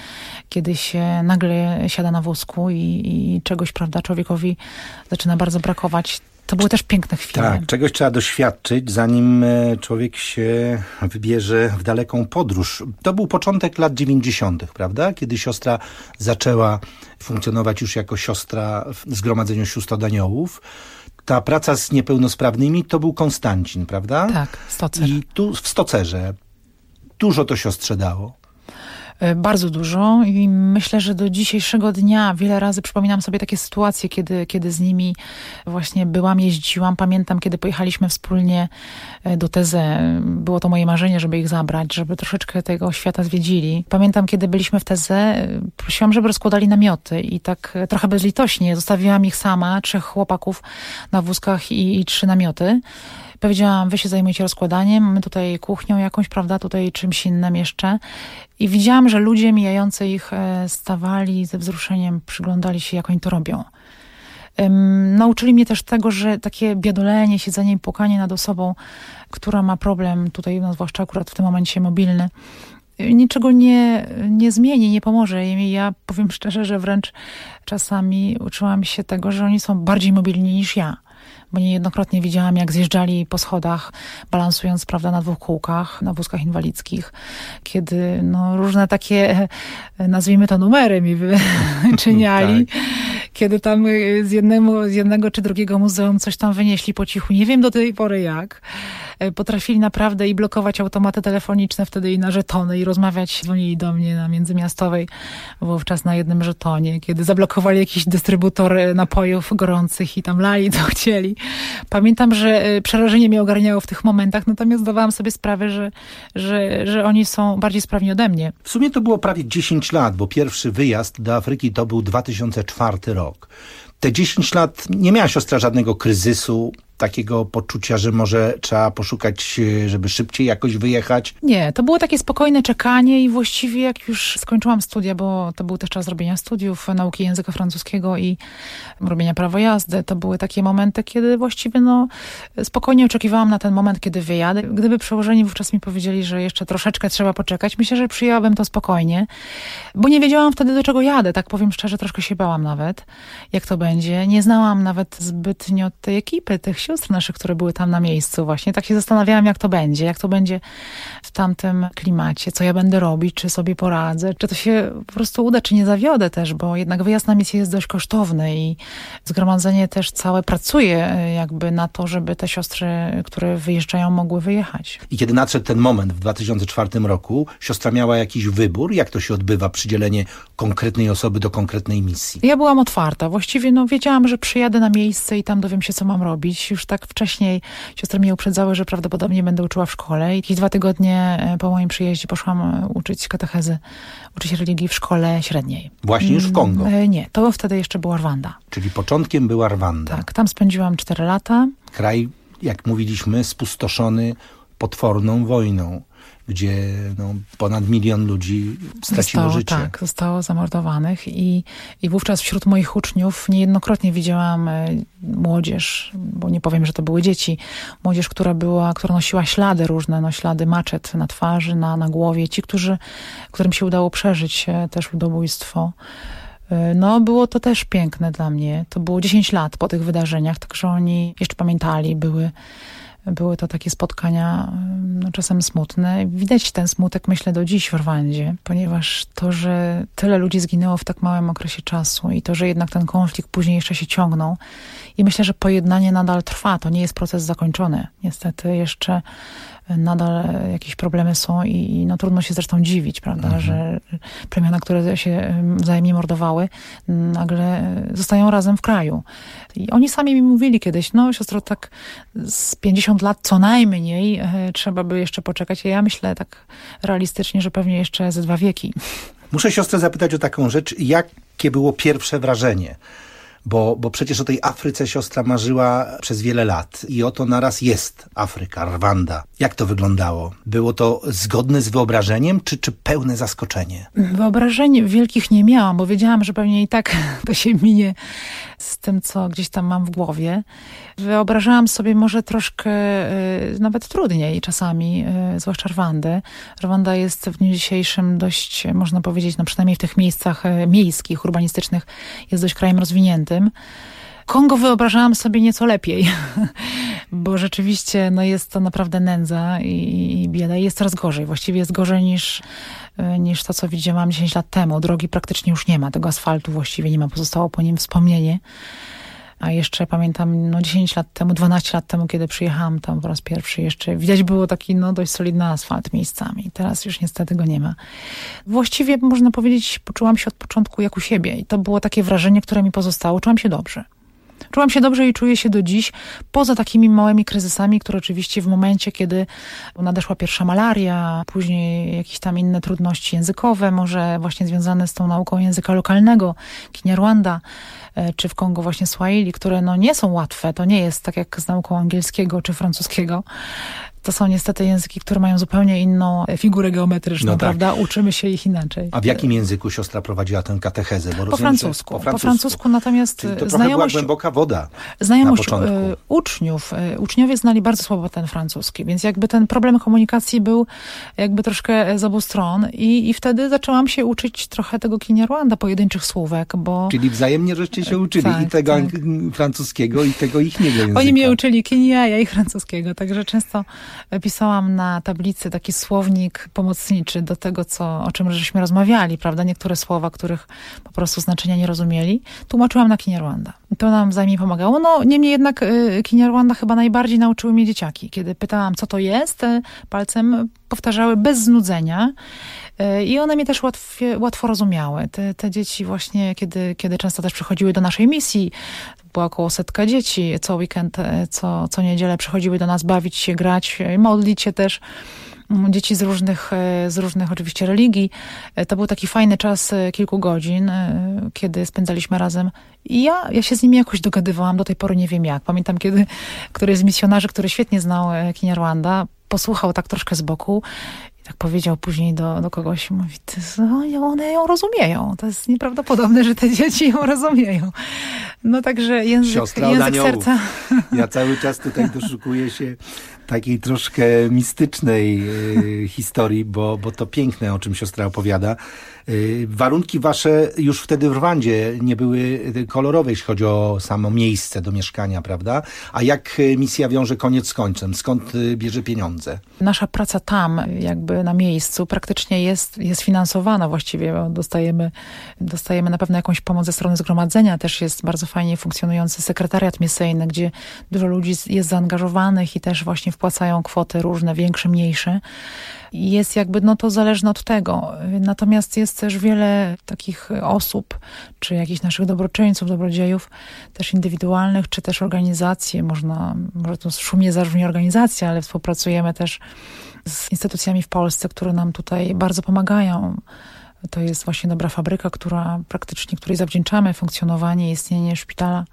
kiedy się nagle siada na wózku i czegoś, prawda, człowiekowi zaczyna bardzo brakować. To były też piękne chwile. Tak, czegoś trzeba doświadczyć, zanim człowiek się wybierze w daleką podróż. To był początek lat 90., prawda? Kiedy siostra zaczęła funkcjonować już jako siostra w Zgromadzeniu Sióstr od Aniołów. Ta praca z niepełnosprawnymi to był Konstancin, prawda? Tak, Stocer. I tu w Stocerze dużo to siostrze dało. Bardzo dużo i myślę, że do dzisiejszego dnia wiele razy przypominam sobie takie sytuacje, kiedy z nimi właśnie byłam, jeździłam. Pamiętam, kiedy pojechaliśmy wspólnie do Teze. Było to moje marzenie, żeby ich zabrać, żeby troszeczkę tego świata zwiedzili. Pamiętam, kiedy byliśmy w Teze, prosiłam, żeby rozkładali namioty i tak trochę bezlitośnie zostawiłam ich sama, 3 chłopaków na wózkach i 3 namioty. Powiedziałam, wy się zajmujecie rozkładaniem, my tutaj kuchnią jakąś, prawda, tutaj czymś innym jeszcze. I widziałam, że ludzie mijający ich stawali ze wzruszeniem, przyglądali się, jak oni to robią. Nauczyli mnie też tego, że takie biadolenie, siedzenie i płakanie nad osobą, która ma problem tutaj, no zwłaszcza akurat w tym momencie mobilny, niczego nie zmieni, nie pomoże im. I ja powiem szczerze, że wręcz czasami uczyłam się tego, że oni są bardziej mobilni niż ja. Bo niejednokrotnie widziałam, jak zjeżdżali po schodach, balansując, prawda, na 2 kółkach, na wózkach inwalidzkich, kiedy no, różne takie, nazwijmy to, numery mi wyczyniali, tak. Kiedy tam z jednego czy drugiego muzeum coś tam wynieśli po cichu. Nie wiem do tej pory jak. Potrafili naprawdę i blokować automaty telefoniczne wtedy i na żetony i rozmawiać, dzwonili do mnie na Międzymiastowej wówczas na jednym żetonie, kiedy zablokowali jakiś dystrybutor napojów gorących i tam lali co chcieli. Pamiętam, że przerażenie mnie ogarniało w tych momentach, natomiast zdawałam sobie sprawę, że oni są bardziej sprawni ode mnie. W sumie to było prawie 10 lat, bo pierwszy wyjazd do Afryki to był 2004 rok. Te 10 lat nie miała siostra żadnego kryzysu, takiego poczucia, że może trzeba poszukać, żeby szybciej jakoś wyjechać? Nie, to było takie spokojne czekanie i właściwie jak już skończyłam studia, bo to był też czas robienia studiów, nauki języka francuskiego i robienia prawa jazdy, to były takie momenty, kiedy właściwie spokojnie oczekiwałam na ten moment, kiedy wyjadę. Gdyby przełożeni wówczas mi powiedzieli, że jeszcze troszeczkę trzeba poczekać, myślę, że przyjęłabym to spokojnie, bo nie wiedziałam wtedy, do czego jadę. Tak powiem szczerze, troszkę się bałam nawet, jak to będzie. Nie znałam nawet zbytnio tej ekipy, tych sióstr, sióstr naszych, które były tam na miejscu właśnie. Tak się zastanawiałam, jak to będzie w tamtym klimacie, co ja będę robić, czy sobie poradzę, czy to się po prostu uda, czy nie zawiodę też, bo jednak wyjazd na misję jest dość kosztowny i zgromadzenie też całe pracuje jakby na to, żeby te siostry, które wyjeżdżają, mogły wyjechać. I kiedy nadszedł ten moment w 2004 roku, siostra miała jakiś wybór? Jak to się odbywa, przydzielenie konkretnej osoby do konkretnej misji? Ja byłam otwarta. Właściwie wiedziałam, że przyjadę na miejsce i tam dowiem się, co mam robić. Już tak wcześniej siostry mnie uprzedzały, że prawdopodobnie będę uczyła w szkole. I 2 tygodnie po moim przyjeździe poszłam uczyć katechezy, uczyć religii w szkole średniej. Właśnie już w Kongo? Nie, to wtedy jeszcze była Rwanda. Czyli początkiem była Rwanda. Tak, tam spędziłam 4 lata. Kraj, jak mówiliśmy, spustoszony potworną wojną, gdzie ponad 1 milion ludzi straciło życie. Tak, zostało zamordowanych i wówczas wśród moich uczniów niejednokrotnie widziałam młodzież, bo nie powiem, że to były dzieci, młodzież, która nosiła ślady różne, ślady maczet na twarzy, na głowie. Ci, którym się udało przeżyć też ludobójstwo. Było to też piękne dla mnie. To było 10 lat po tych wydarzeniach, także oni jeszcze pamiętali, były to takie spotkania czasem smutne. Widać ten smutek, myślę, do dziś w Rwandzie, ponieważ to, że tyle ludzi zginęło w tak małym okresie czasu i to, że jednak ten konflikt później jeszcze się ciągnął i myślę, że pojednanie nadal trwa. To nie jest proces zakończony. Niestety jeszcze nadal jakieś problemy są i trudno się zresztą dziwić, prawda, że plemiona, które się wzajemnie mordowały, nagle zostają razem w kraju. I oni sami mi mówili kiedyś, siostro, tak z 50 lat co najmniej trzeba by jeszcze poczekać. Ja myślę tak realistycznie, że pewnie jeszcze ze 2 wieki. Muszę siostrę zapytać o taką rzecz. Jakie było pierwsze wrażenie? Bo przecież o tej Afryce siostra marzyła przez wiele lat i oto naraz jest Afryka, Rwanda. Jak to wyglądało? Było to zgodne z wyobrażeniem, czy pełne zaskoczenie? Wyobrażeń wielkich nie miałam, bo wiedziałam, że pewnie i tak to się minie z tym, co gdzieś tam mam w głowie. Wyobrażałam sobie może troszkę nawet trudniej czasami, zwłaszcza Rwandę. Rwanda jest w dniu dzisiejszym dość, można powiedzieć, przynajmniej w tych miejscach miejskich, urbanistycznych, jest dość krajem rozwiniętym. Kongo wyobrażałam sobie nieco lepiej, bo rzeczywiście jest to naprawdę nędza i bieda. I jest coraz gorzej. Właściwie jest gorzej niż to, co widziałam 10 lat temu. Drogi praktycznie już nie ma. Tego asfaltu właściwie nie ma. Pozostało po nim wspomnienie. A jeszcze pamiętam 10 lat temu, 12 lat temu, kiedy przyjechałam tam po raz pierwszy, jeszcze widać było taki dość solidny asfalt miejscami. Teraz już niestety go nie ma. Właściwie można powiedzieć, poczułam się od początku jak u siebie. I to było takie wrażenie, które mi pozostało. Czułam się dobrze. Czułam się dobrze i czuję się do dziś, poza takimi małymi kryzysami, które oczywiście w momencie, kiedy nadeszła pierwsza malaria, później jakieś tam inne trudności językowe, może właśnie związane z tą nauką języka lokalnego, Kinyarwanda, czy w Kongo właśnie Swahili, które nie są łatwe. To nie jest tak jak z nauką angielskiego czy francuskiego. To są niestety języki, które mają zupełnie inną figurę geometryczną, prawda? Uczymy się ich inaczej. A w jakim języku siostra prowadziła tę katechezę? Bo po francusku. Po francusku, natomiast to trochę była głęboka woda znajomość na początku. Uczniowie znali bardzo słabo ten francuski, więc jakby ten problem komunikacji był jakby troszkę z obu stron i wtedy zaczęłam się uczyć trochę tego Kinyarwanda, pojedynczych słówek, bo... Czyli wzajemnie żeście się uczyli i tego francuskiego, i tego ichniego języka. Oni mnie uczyli Kinyaja i francuskiego, także często pisałam na tablicy taki słownik pomocniczy do tego, o czym żeśmy rozmawiali, prawda? Niektóre słowa, których po prostu znaczenia nie rozumieli, tłumaczyłam na Kinyarwanda. To nam wzajemnie pomagało. Niemniej jednak Kinyarwanda chyba najbardziej nauczyły mnie dzieciaki. Kiedy pytałam, co to jest, palcem powtarzały bez znudzenia. I one mnie też łatwo rozumiały. Te dzieci właśnie, kiedy często też przychodziły do naszej misji, była około 100 dzieci, co weekend, co niedzielę przychodziły do nas bawić się, grać, modlić się też. Dzieci z różnych oczywiście religii. To był taki fajny czas kilku godzin, kiedy spędzaliśmy razem. I ja się z nimi jakoś dogadywałam, do tej pory nie wiem jak. Pamiętam, kiedy któryś z misjonarzy, który świetnie znał Kinyarwanda, posłuchał tak troszkę z boku i tak powiedział później do kogoś, mówi, one ją rozumieją. To jest nieprawdopodobne, że te dzieci ją rozumieją. Także język serca. Ja cały czas tutaj doszukuję się takiej troszkę mistycznej historii, bo to piękne, o czym siostra opowiada. Warunki wasze już wtedy w Rwandzie nie były kolorowe, jeśli chodzi o samo miejsce do mieszkania, prawda? A jak misja wiąże koniec z końcem? Skąd bierze pieniądze? Nasza praca tam, jakby na miejscu, praktycznie jest finansowana właściwie. Dostajemy na pewno jakąś pomoc ze strony zgromadzenia. Też jest bardzo fajnie funkcjonujący sekretariat misyjny, gdzie dużo ludzi jest zaangażowanych i też właśnie wpłacają kwoty różne, większe, mniejsze. Jest jakby, to zależne od tego. Natomiast jest też wiele takich osób, czy jakichś naszych dobroczyńców, dobrodziejów, też indywidualnych, czy też organizacje. Może to szumnie zabrzmi organizacja, ale współpracujemy też z instytucjami w Polsce, które nam tutaj bardzo pomagają. To jest właśnie Dobra Fabryka, której zawdzięczamy funkcjonowanie i istnienie szpitala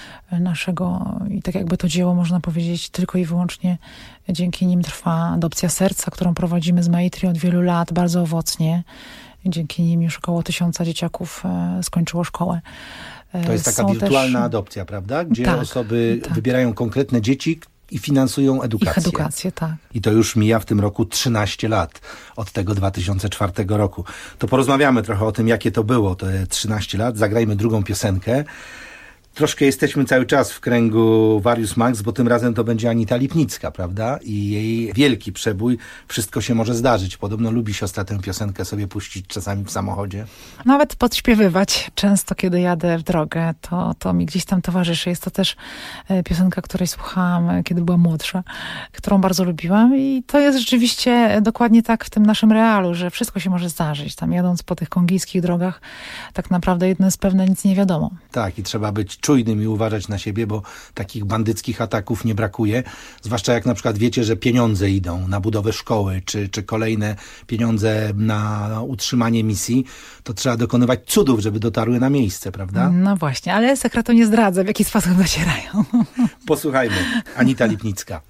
naszego i tak jakby to dzieło, można powiedzieć, tylko i wyłącznie dzięki nim trwa Adopcja Serca, którą prowadzimy z Maitri od wielu lat, bardzo owocnie. Dzięki nim już około 1000 dzieciaków skończyło szkołę. To jest taka wirtualna adopcja, prawda? Gdzie osoby wybierają konkretne dzieci i finansują edukację. Ich edukację, tak. I to już mija w tym roku 13 lat od tego 2004 roku. To porozmawiamy trochę o tym, jakie to było te 13 lat. Zagrajmy drugą piosenkę. Troszkę jesteśmy cały czas w kręgu Warius Max, bo tym razem to będzie Anita Lipnicka, prawda? I jej wielki przebój Wszystko się może zdarzyć. Podobno lubi siostra tę piosenkę sobie puścić czasami w samochodzie. Nawet podśpiewywać. Często, kiedy jadę w drogę, to mi gdzieś tam towarzyszy. Jest to też piosenka, której słuchałam, kiedy byłam młodsza, którą bardzo lubiłam. I to jest rzeczywiście dokładnie tak w tym naszym realu, że wszystko się może zdarzyć. Tam jadąc po tych kongijskich drogach, tak naprawdę jedno jest pewne, nic nie wiadomo. Tak, i trzeba być czujnym i uważać na siebie, bo takich bandyckich ataków nie brakuje. Zwłaszcza jak na przykład wiecie, że pieniądze idą na budowę szkoły, czy kolejne pieniądze na utrzymanie misji, to trzeba dokonywać cudów, żeby dotarły na miejsce, prawda? No właśnie, ale sekretu nie zdradzę, w jaki sposób docierają. Posłuchajmy. Anita Lipnicka.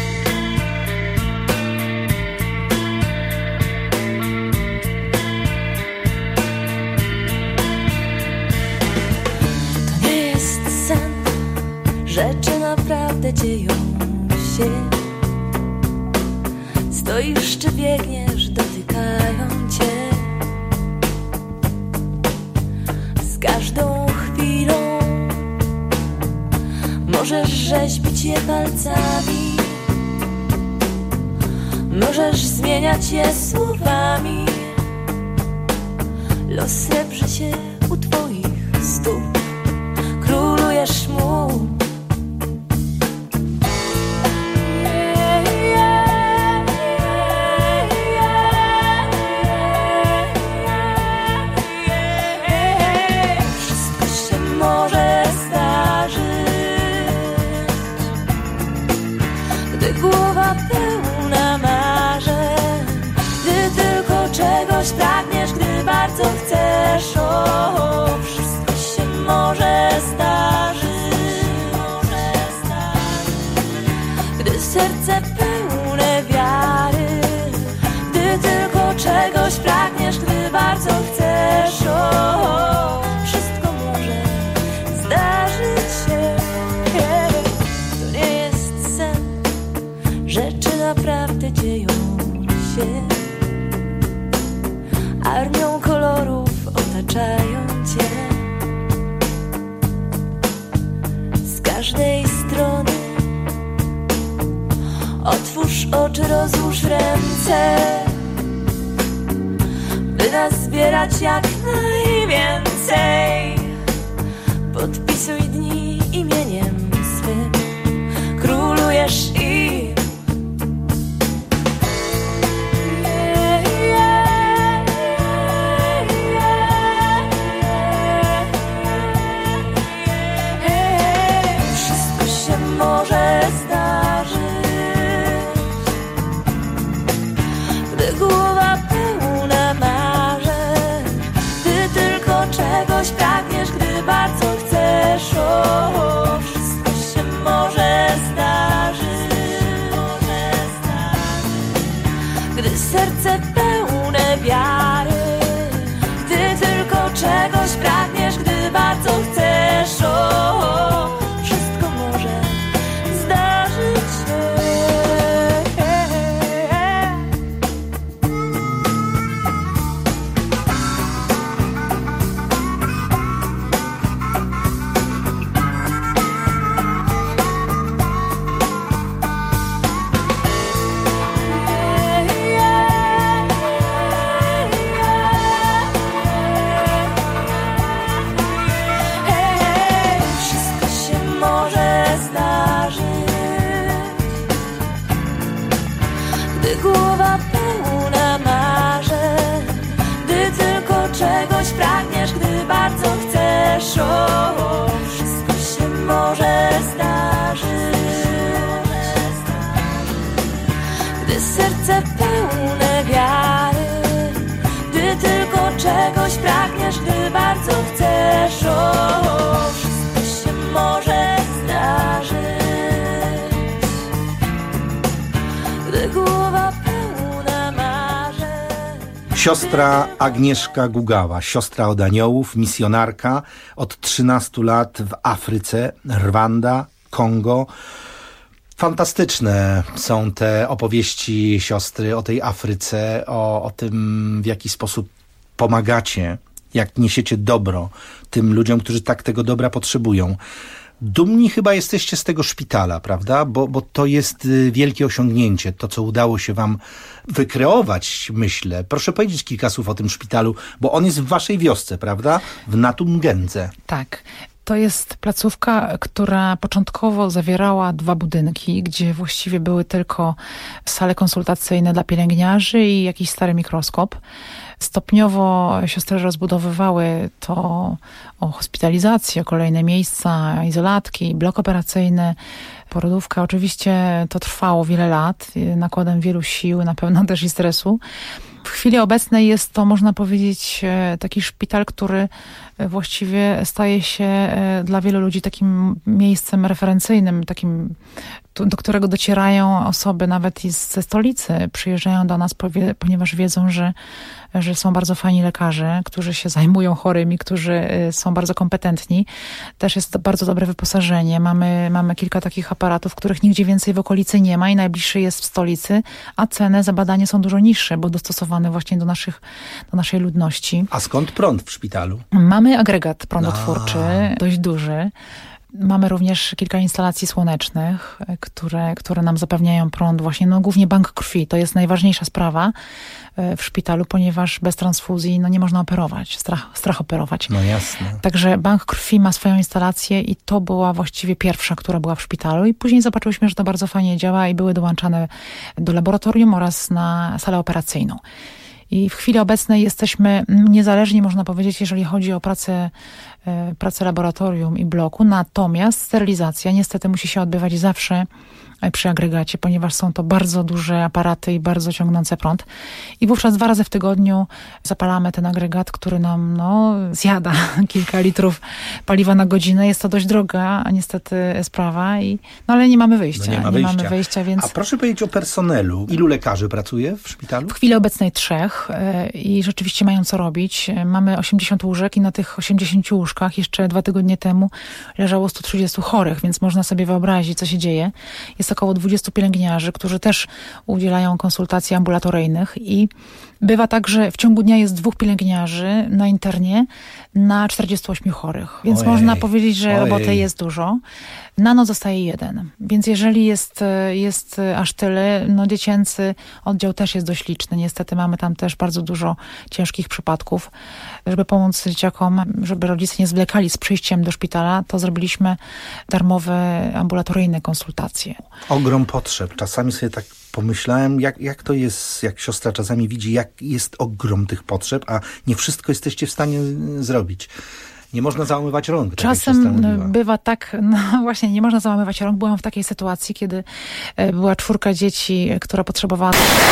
Rzeczy naprawdę dzieją się. Stoisz czy biegniesz, dotykają cię. Z każdą chwilą możesz rzeźbić je palcami. Możesz zmieniać je słowami. Los srebrzy się u twoich stóp. Królujesz mu. Głowa pełna marzeń, gdy tylko czegoś pragniesz, gdy bardzo chcesz, wszystko się może zdarzyć. Gdy serce pełne wiary, gdy tylko czegoś pragniesz, gdy bardzo chcesz, wszystko może zdarzyć się. To nie jest sen. Rzeczy naprawdę dzieją się. Armią kolorów otaczają cię. Z każdej strony otwórz oczy, rozłóż ręce, by nas zbierać jak najwięcej. Podpisuj dni imieniem swym. Królujesz i może zdarzyć, gdy głowa pełna marzeń, gdy tylko czegoś pragniesz, gdy bardzo chcesz. Siostra Agnieszka Gugała, siostra od aniołów, misjonarka od 13 lat w Afryce, Rwanda, Kongo. Fantastyczne są te opowieści siostry o tej Afryce, o tym, w jaki sposób pomagacie, jak niesiecie dobro tym ludziom, którzy tak tego dobra potrzebują. Dumni chyba jesteście z tego szpitala, prawda? Bo to jest wielkie osiągnięcie, to co udało się wam wykreować, myślę. Proszę powiedzieć kilka słów o tym szpitalu, bo on jest w waszej wiosce, prawda? W Natungędze. Tak. To jest placówka, która początkowo zawierała 2 budynki, gdzie właściwie były tylko sale konsultacyjne dla pielęgniarzy i jakiś stary mikroskop. Stopniowo siostry rozbudowywały to o hospitalizację, kolejne miejsca, izolatki, blok operacyjny, porodówka. Oczywiście to trwało wiele lat, nakładem wielu sił, na pewno też i stresu. W chwili obecnej jest to, można powiedzieć, taki szpital, który właściwie staje się dla wielu ludzi takim miejscem referencyjnym, takim, do którego docierają osoby nawet i ze stolicy. Przyjeżdżają do nas, ponieważ wiedzą, że są bardzo fajni lekarze, którzy się zajmują chorymi, którzy są bardzo kompetentni. Też jest bardzo dobre wyposażenie. Mamy kilka takich aparatów, których nigdzie więcej w okolicy nie ma i najbliższy jest w stolicy, a ceny za badanie są dużo niższe, bo dostosowane właśnie do naszej ludności. A skąd prąd w szpitalu? Mamy agregat prądotwórczy, dość duży. Mamy również kilka instalacji słonecznych, które nam zapewniają prąd właśnie, głównie bank krwi. To jest najważniejsza sprawa w szpitalu, ponieważ bez transfuzji nie można operować, strach operować. No jasne. Także bank krwi ma swoją instalację i to była właściwie pierwsza, która była w szpitalu i później zobaczyłyśmy, że to bardzo fajnie działa i były dołączane do laboratorium oraz na salę operacyjną. I w chwili obecnej jesteśmy niezależni, można powiedzieć, jeżeli chodzi o pracę laboratorium i bloku. Natomiast sterylizacja niestety musi się odbywać zawsze przy agregacie, ponieważ są to bardzo duże aparaty i bardzo ciągnące prąd. I wówczas 2 razy w tygodniu zapalamy ten agregat, który nam zjada kilka litrów paliwa na godzinę. Jest to dość droga, niestety, sprawa, ale nie mamy wyjścia. Nie mamy wyjścia, więc... A proszę powiedzieć o personelu. Ilu lekarzy pracuje w szpitalu? W chwili obecnej 3 i rzeczywiście mają co robić. Mamy 80 łóżek i na tych 80 łóżkach jeszcze 2 tygodnie temu leżało 130 chorych, więc można sobie wyobrazić, co się dzieje. Jest około 20 pielęgniarzy, którzy też udzielają konsultacji ambulatoryjnych i bywa tak, że w ciągu dnia jest 2 pielęgniarzy na internie na 48 chorych. Więc można powiedzieć, że roboty jest dużo. Na noc zostaje 1. Więc jeżeli jest aż tyle, dziecięcy oddział też jest dość liczny. Niestety mamy tam też bardzo dużo ciężkich przypadków. Żeby pomóc dzieciakom, żeby rodzice nie zwlekali z przyjściem do szpitala, to zrobiliśmy darmowe ambulatoryjne konsultacje. Ogrom potrzeb. Czasami sobie tak pomyślałem, jak to jest, jak siostra czasami widzi, jak jest ogrom tych potrzeb, a nie wszystko jesteście w stanie zrobić. Nie można załamywać rąk. Czasem bywa tak, właśnie nie można załamywać rąk. Byłam w takiej sytuacji, kiedy była 4 dzieci, która potrzebowała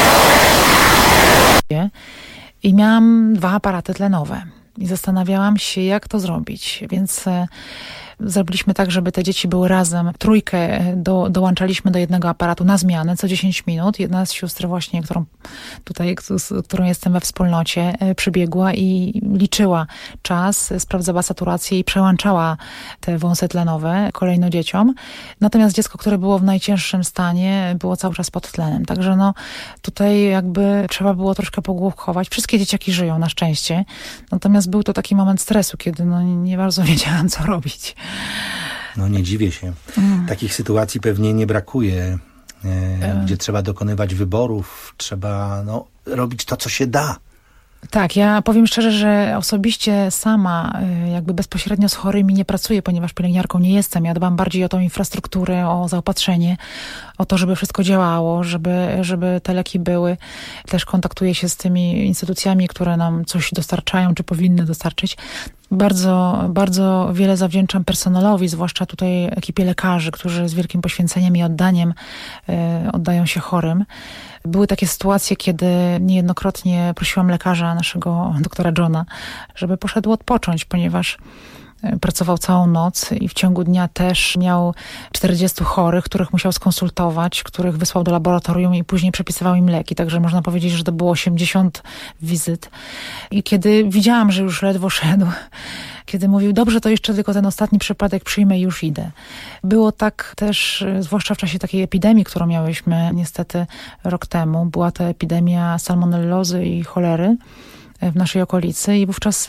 i miałam 2 aparaty tlenowe. I zastanawiałam się, jak to zrobić. Więc zrobiliśmy tak, żeby te dzieci były razem. 3 dołączaliśmy do jednego aparatu na zmianę co 10 minut. Jedna z sióstr właśnie, z którą jestem we wspólnocie, przybiegła i liczyła czas, sprawdzała saturację i przełączała te wąsy tlenowe kolejno dzieciom. Natomiast dziecko, które było w najcięższym stanie, było cały czas pod tlenem. Także tutaj jakby trzeba było troszkę pogłówkować. Wszystkie dzieciaki żyją na szczęście. Natomiast był to taki moment stresu, kiedy nie bardzo wiedziałam, co robić. Nie dziwię się. Takich sytuacji pewnie nie brakuje, gdzie trzeba dokonywać wyborów, trzeba robić to, co się da. Tak, ja powiem szczerze, że osobiście sama jakby bezpośrednio z chorymi nie pracuję, ponieważ pielęgniarką nie jestem. Ja dbam bardziej o tą infrastrukturę, o zaopatrzenie, o to, żeby wszystko działało, żeby te leki były. Też kontaktuję się z tymi instytucjami, które nam coś dostarczają, czy powinny dostarczyć. Bardzo, bardzo wiele zawdzięczam personelowi, zwłaszcza tutaj ekipie lekarzy, którzy z wielkim poświęceniem i oddaniem oddają się chorym. Były takie sytuacje, kiedy niejednokrotnie prosiłam lekarza, naszego doktora Johna, żeby poszedł odpocząć, ponieważ pracował całą noc i w ciągu dnia też miał 40 chorych, których musiał skonsultować, których wysłał do laboratorium i później przepisywał im leki. Także można powiedzieć, że to było 80 wizyt. I kiedy widziałam, że już ledwo szedł, kiedy mówił, dobrze, to jeszcze tylko ten ostatni przypadek przyjmę i już idę. Było tak też, zwłaszcza w czasie takiej epidemii, którą miałyśmy niestety rok temu. Była to epidemia salmonellozy i cholery w naszej okolicy i wówczas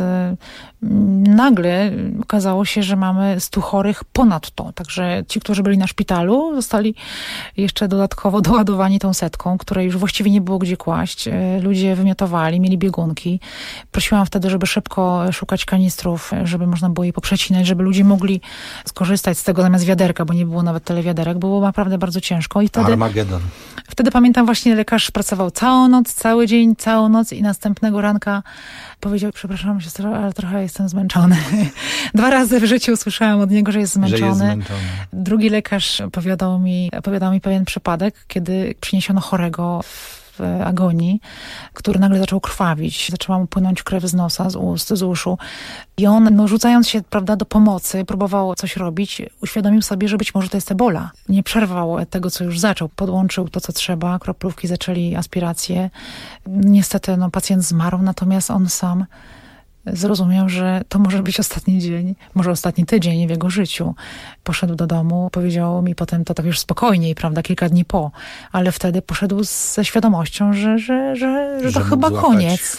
nagle okazało się, że mamy 100 chorych ponad to. Także ci, którzy byli na szpitalu, zostali jeszcze dodatkowo doładowani tą 100, której już właściwie nie było gdzie kłaść. Ludzie wymiotowali, mieli biegunki. Prosiłam wtedy, żeby szybko szukać kanistrów, żeby można było je poprzecinać, żeby ludzie mogli skorzystać z tego zamiast wiaderka, bo nie było nawet tyle wiaderek. Było naprawdę bardzo ciężko. I wtedy, Armagedon. Wtedy pamiętam właśnie, lekarz pracował całą noc, cały dzień, całą noc i następnego ranka powiedział, przepraszam siostro, ale trochę jestem zmęczony. 2 razy w życiu usłyszałam od niego, że jest zmęczony. Drugi lekarz opowiadał mi pewien przypadek, kiedy przyniesiono chorego w agonii, który nagle zaczął krwawić. Zaczęła mu płynąć krew z nosa, z ust, z uszu. I on, rzucając się, prawda, do pomocy, próbował coś robić, uświadomił sobie, że być może to jest ebola. Nie przerwał tego, co już zaczął. Podłączył to, co trzeba. Kroplówki zaczęli aspirację. Niestety, pacjent zmarł, natomiast on sam zrozumiał, że to może być ostatni dzień, może ostatni tydzień w jego życiu. Poszedł do domu, powiedział mi potem to tak już spokojniej, prawda, kilka dni po, ale wtedy poszedł ze świadomością, że to chyba koniec.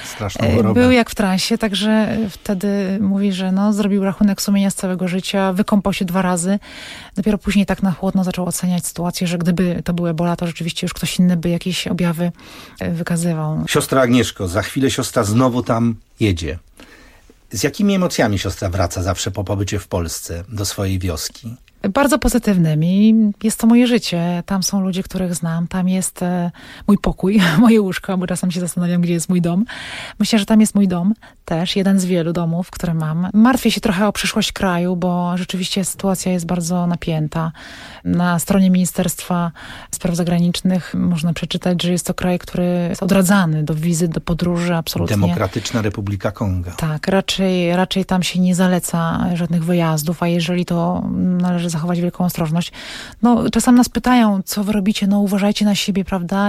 Był jak w transie, także wtedy mówi, że zrobił rachunek sumienia z całego życia, wykąpał się 2 razy. Dopiero później tak na chłodno zaczął oceniać sytuację, że gdyby to był ebola, to rzeczywiście już ktoś inny by jakieś objawy wykazywał. Siostra Agnieszko, za chwilę siostra znowu tam jedzie. Z jakimi emocjami siostra wraca zawsze po pobycie w Polsce do swojej wioski? Bardzo pozytywnymi. Jest to moje życie. Tam są ludzie, których znam. Tam jest mój pokój, moje łóżko, bo czasem się zastanawiam, gdzie jest mój dom. Myślę, że tam jest mój dom też. Jeden z wielu domów, które mam. Martwię się trochę o przyszłość kraju, bo rzeczywiście sytuacja jest bardzo napięta. Na stronie Ministerstwa Spraw Zagranicznych można przeczytać, że jest to kraj, który jest odradzany do wizyt, do podróży, absolutnie. Demokratyczna Republika Konga. Tak, raczej tam się nie zaleca żadnych wyjazdów, a jeżeli to należy zachować wielką ostrożność. Czasem nas pytają, co wy robicie, uważajcie na siebie, prawda,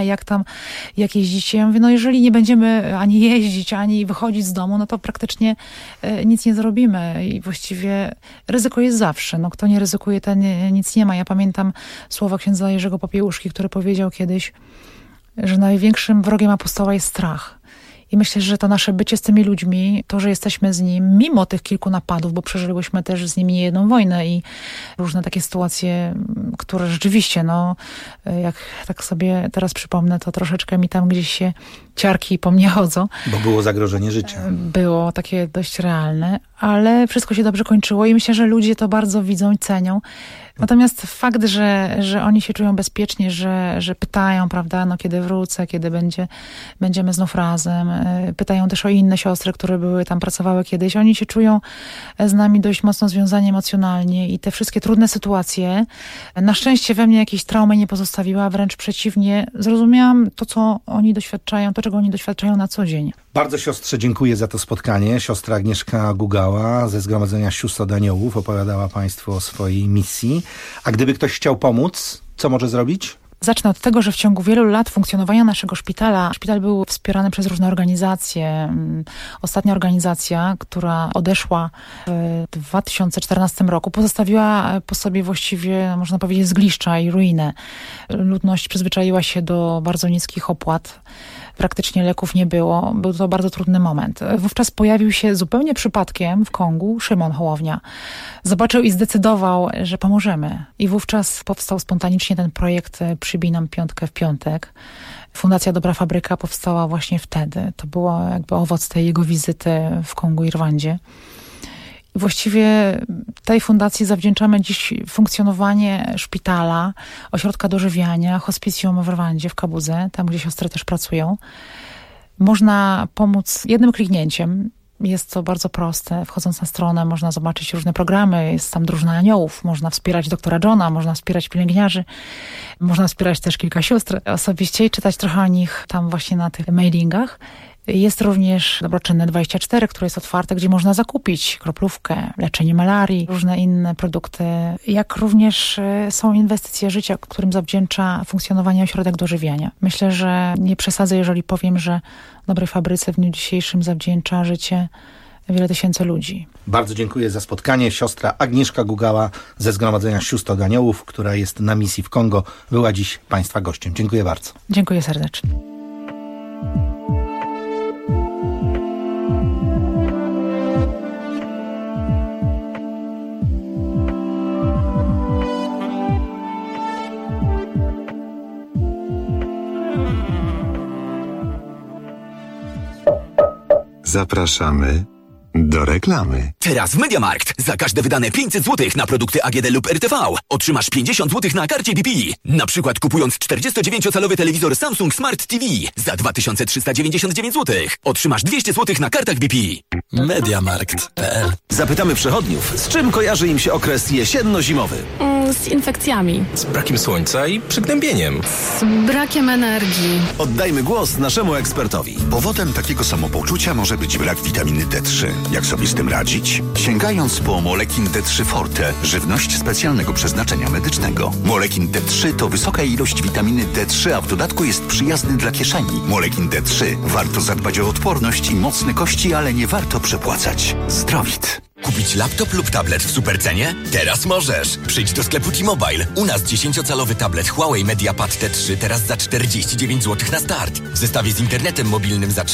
jak jeździcie. Ja mówię, jeżeli nie będziemy ani jeździć, ani wychodzić z domu, to praktycznie nic nie zrobimy i właściwie ryzyko jest zawsze. Kto nie ryzykuje, ten nic nie ma. Ja pamiętam słowa księdza Jerzego Popiełuszki, który powiedział kiedyś, że największym wrogiem apostoła jest strach. I myślę, że to nasze bycie z tymi ludźmi, to, że jesteśmy z nim, mimo tych kilku napadów, bo przeżyłyśmy też z nimi niejedną wojnę i różne takie sytuacje, które rzeczywiście, jak tak sobie teraz przypomnę, to troszeczkę mi tam gdzieś się ciarki po mnie chodzą. Bo było zagrożenie życia. Było takie dość realne, ale wszystko się dobrze kończyło i myślę, że ludzie to bardzo widzą i cenią. Natomiast fakt, że oni się czują bezpiecznie, że pytają, prawda, kiedy wrócę, kiedy będziemy znów razem. Pytają też o inne siostry, które tam pracowały kiedyś. Oni się czują z nami dość mocno związani emocjonalnie i te wszystkie trudne sytuacje na szczęście we mnie jakiejś traumy nie pozostawiła, wręcz przeciwnie. Zrozumiałam to, co oni doświadczają, to, czego oni doświadczają na co dzień. Bardzo siostrze dziękuję za to spotkanie. Siostra Agnieszka Gugała ze Zgromadzenia Sióstr od Aniołów opowiadała Państwu o swojej misji. A gdyby ktoś chciał pomóc, co może zrobić? Zacznę od tego, że w ciągu wielu lat funkcjonowania naszego szpitala, szpital był wspierany przez różne organizacje. Ostatnia organizacja, która odeszła w 2014 roku, pozostawiła po sobie właściwie, można powiedzieć, zgliszcza i ruinę. Ludność przyzwyczaiła się do bardzo niskich opłat. Praktycznie leków nie było. Był to bardzo trudny moment. Wówczas pojawił się zupełnie przypadkiem w Kongu Szymon Hołownia. Zobaczył i zdecydował, że pomożemy. I wówczas powstał spontanicznie ten projekt Przybij nam piątkę w piątek. Fundacja Dobra Fabryka powstała właśnie wtedy. To było jakby owoc tej jego wizyty w Kongu i Rwandzie. I właściwie tej fundacji zawdzięczamy dziś funkcjonowanie szpitala, ośrodka dożywiania, hospicjum w Rwandzie, w Kabudze, tam gdzie siostry też pracują. Można pomóc jednym kliknięciem. Jest to bardzo proste. Wchodząc na stronę można zobaczyć różne programy. Jest tam drużyna aniołów. Można wspierać doktora Johna, można wspierać pielęgniarzy. Można wspierać też kilka sióstr osobiście i czytać trochę o nich tam właśnie na tych mailingach. Jest również Dobroczynne 24, które jest otwarte, gdzie można zakupić kroplówkę, leczenie malarii, różne inne produkty. Jak również są inwestycje życia, którym zawdzięcza funkcjonowanie ośrodek dożywiania. Myślę, że nie przesadzę, jeżeli powiem, że Dobrej Fabryce w dniu dzisiejszym zawdzięcza życie wiele tysięcy ludzi. Bardzo dziękuję za spotkanie. Siostra Agnieszka Gugała ze Zgromadzenia Sióstr od Aniołów, która jest na misji w Kongo, była dziś Państwa gościem. Dziękuję bardzo. Dziękuję serdecznie. Zapraszamy do reklamy. Teraz w MediaMarkt za każde wydane 500 zł na produkty AGD lub RTV otrzymasz 50 zł na karcie BP. Na przykład kupując 49-calowy telewizor Samsung Smart TV za 2399 zł otrzymasz 200 zł na kartach BP. MediaMarkt.pl. Zapytamy przechodniów, z czym kojarzy im się okres jesienno-zimowy? Z infekcjami. Z brakiem słońca i przygnębieniem. Z brakiem energii. Oddajmy głos naszemu ekspertowi. Powodem takiego samopoczucia może być brak witaminy D3. Jak sobie z tym radzić? Sięgając po Molekin D3 Forte, żywność specjalnego przeznaczenia medycznego. Molekin D3 to wysoka ilość witaminy D3, a w dodatku jest przyjazny dla kieszeni. Molekin D3. Warto zadbać o odporność i mocne kości, ale nie warto przepłacać. Zdrowit. Kupić laptop lub tablet w supercenie? Teraz możesz! Przyjdź do sklepu T-Mobile. U nas 10-calowy tablet Huawei MediaPad T3 teraz za 49 zł na start. W zestawie z internetem mobilnym za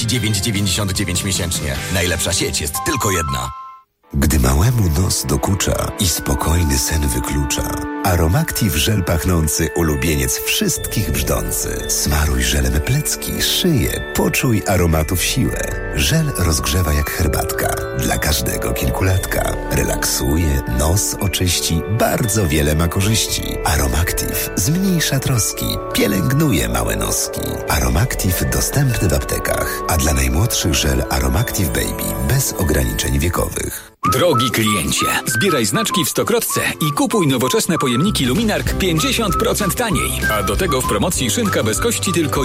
39,99 miesięcznie. Najlepsza sieć jest tylko jedna. Gdy małemu nos dokucza i spokojny sen wyklucza, Aromactive żel pachnący, ulubieniec wszystkich brzdący. Smaruj żelem plecki, szyję, poczuj aromatów siłę. Żel rozgrzewa jak herbatka, dla każdego kilkulatka. Relaksuje, nos oczyści, bardzo wiele ma korzyści. Aromactive zmniejsza troski, pielęgnuje małe noski. Aromactive dostępny w aptekach, a dla najmłodszych żel Aromactive Baby bez ograniczeń wiekowych. Drogi kliencie, zbieraj znaczki w Stokrotce i kupuj nowoczesne pojemniki Luminark 50% taniej. A do tego w promocji szynka bez kości tylko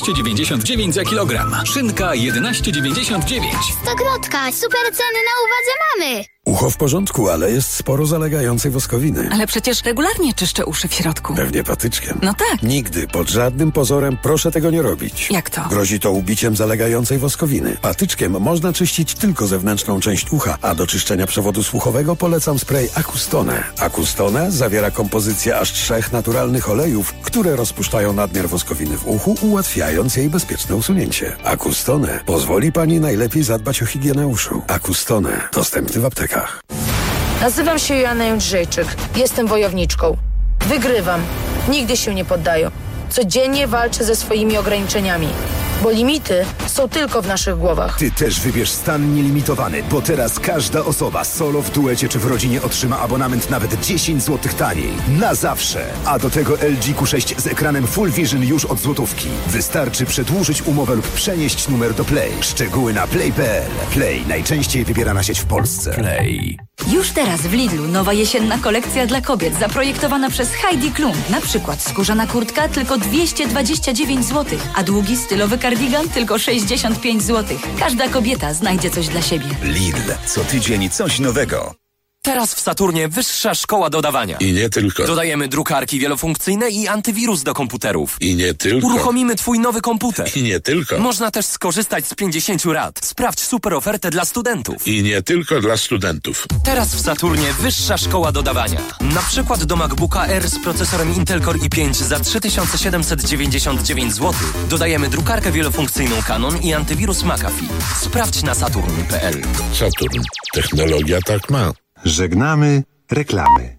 11,99 za kilogram. Szynka 11,99. Stokrotka, super ceny na uwadze mamy! Ucho w porządku, ale jest sporo zalegającej woskowiny. Ale przecież regularnie czyszczę uszy w środku. Pewnie patyczkiem. No tak. Nigdy, pod żadnym pozorem proszę tego nie robić. Jak to? Grozi to ubiciem zalegającej woskowiny. Patyczkiem można czyścić tylko zewnętrzną część ucha, a do czyszczenia przewodu słuchowego polecam spray Acustone. Acustone zawiera kompozycję aż 3 naturalnych olejów, które rozpuszczają nadmiar woskowiny w uchu, ułatwiając jej bezpieczne usunięcie. Acustone pozwoli Pani najlepiej zadbać o higienę uszu. Acustone, dostępny w aptekach. Nazywam się Joanna Jędrzejczyk. Jestem wojowniczką. Wygrywam. Nigdy się nie poddaję. Codziennie walczę ze swoimi ograniczeniami. Bo limity są tylko w naszych głowach. Ty też wybierz stan nielimitowany, bo teraz każda osoba solo, w duecie czy w rodzinie otrzyma abonament nawet 10 zł taniej. Na zawsze. A do tego LG Q6 z ekranem Full Vision już od złotówki. Wystarczy przedłużyć umowę lub przenieść numer do Play. Szczegóły na play.pl. Play. Najczęściej wybierana sieć w Polsce. Play. Już teraz w Lidlu nowa jesienna kolekcja dla kobiet zaprojektowana przez Heidi Klum. Na przykład skórzana kurtka tylko 229 zł, a długi stylowy kardigan tylko 65 zł. Każda kobieta znajdzie coś dla siebie. Lidl. Co tydzień coś nowego. Teraz w Saturnie wyższa szkoła dodawania. I nie tylko. Dodajemy drukarki wielofunkcyjne i antywirus do komputerów. I nie tylko. Uruchomimy twój nowy komputer. I nie tylko. Można też skorzystać z 50 rat. Sprawdź super ofertę dla studentów. I nie tylko dla studentów. Teraz w Saturnie wyższa szkoła dodawania. Na przykład do MacBooka Air z procesorem Intel Core i5 za 3799 zł dodajemy drukarkę wielofunkcyjną Canon i antywirus McAfee. Sprawdź na saturn.pl. Saturn. Technologia tak ma. Żegnamy reklamy.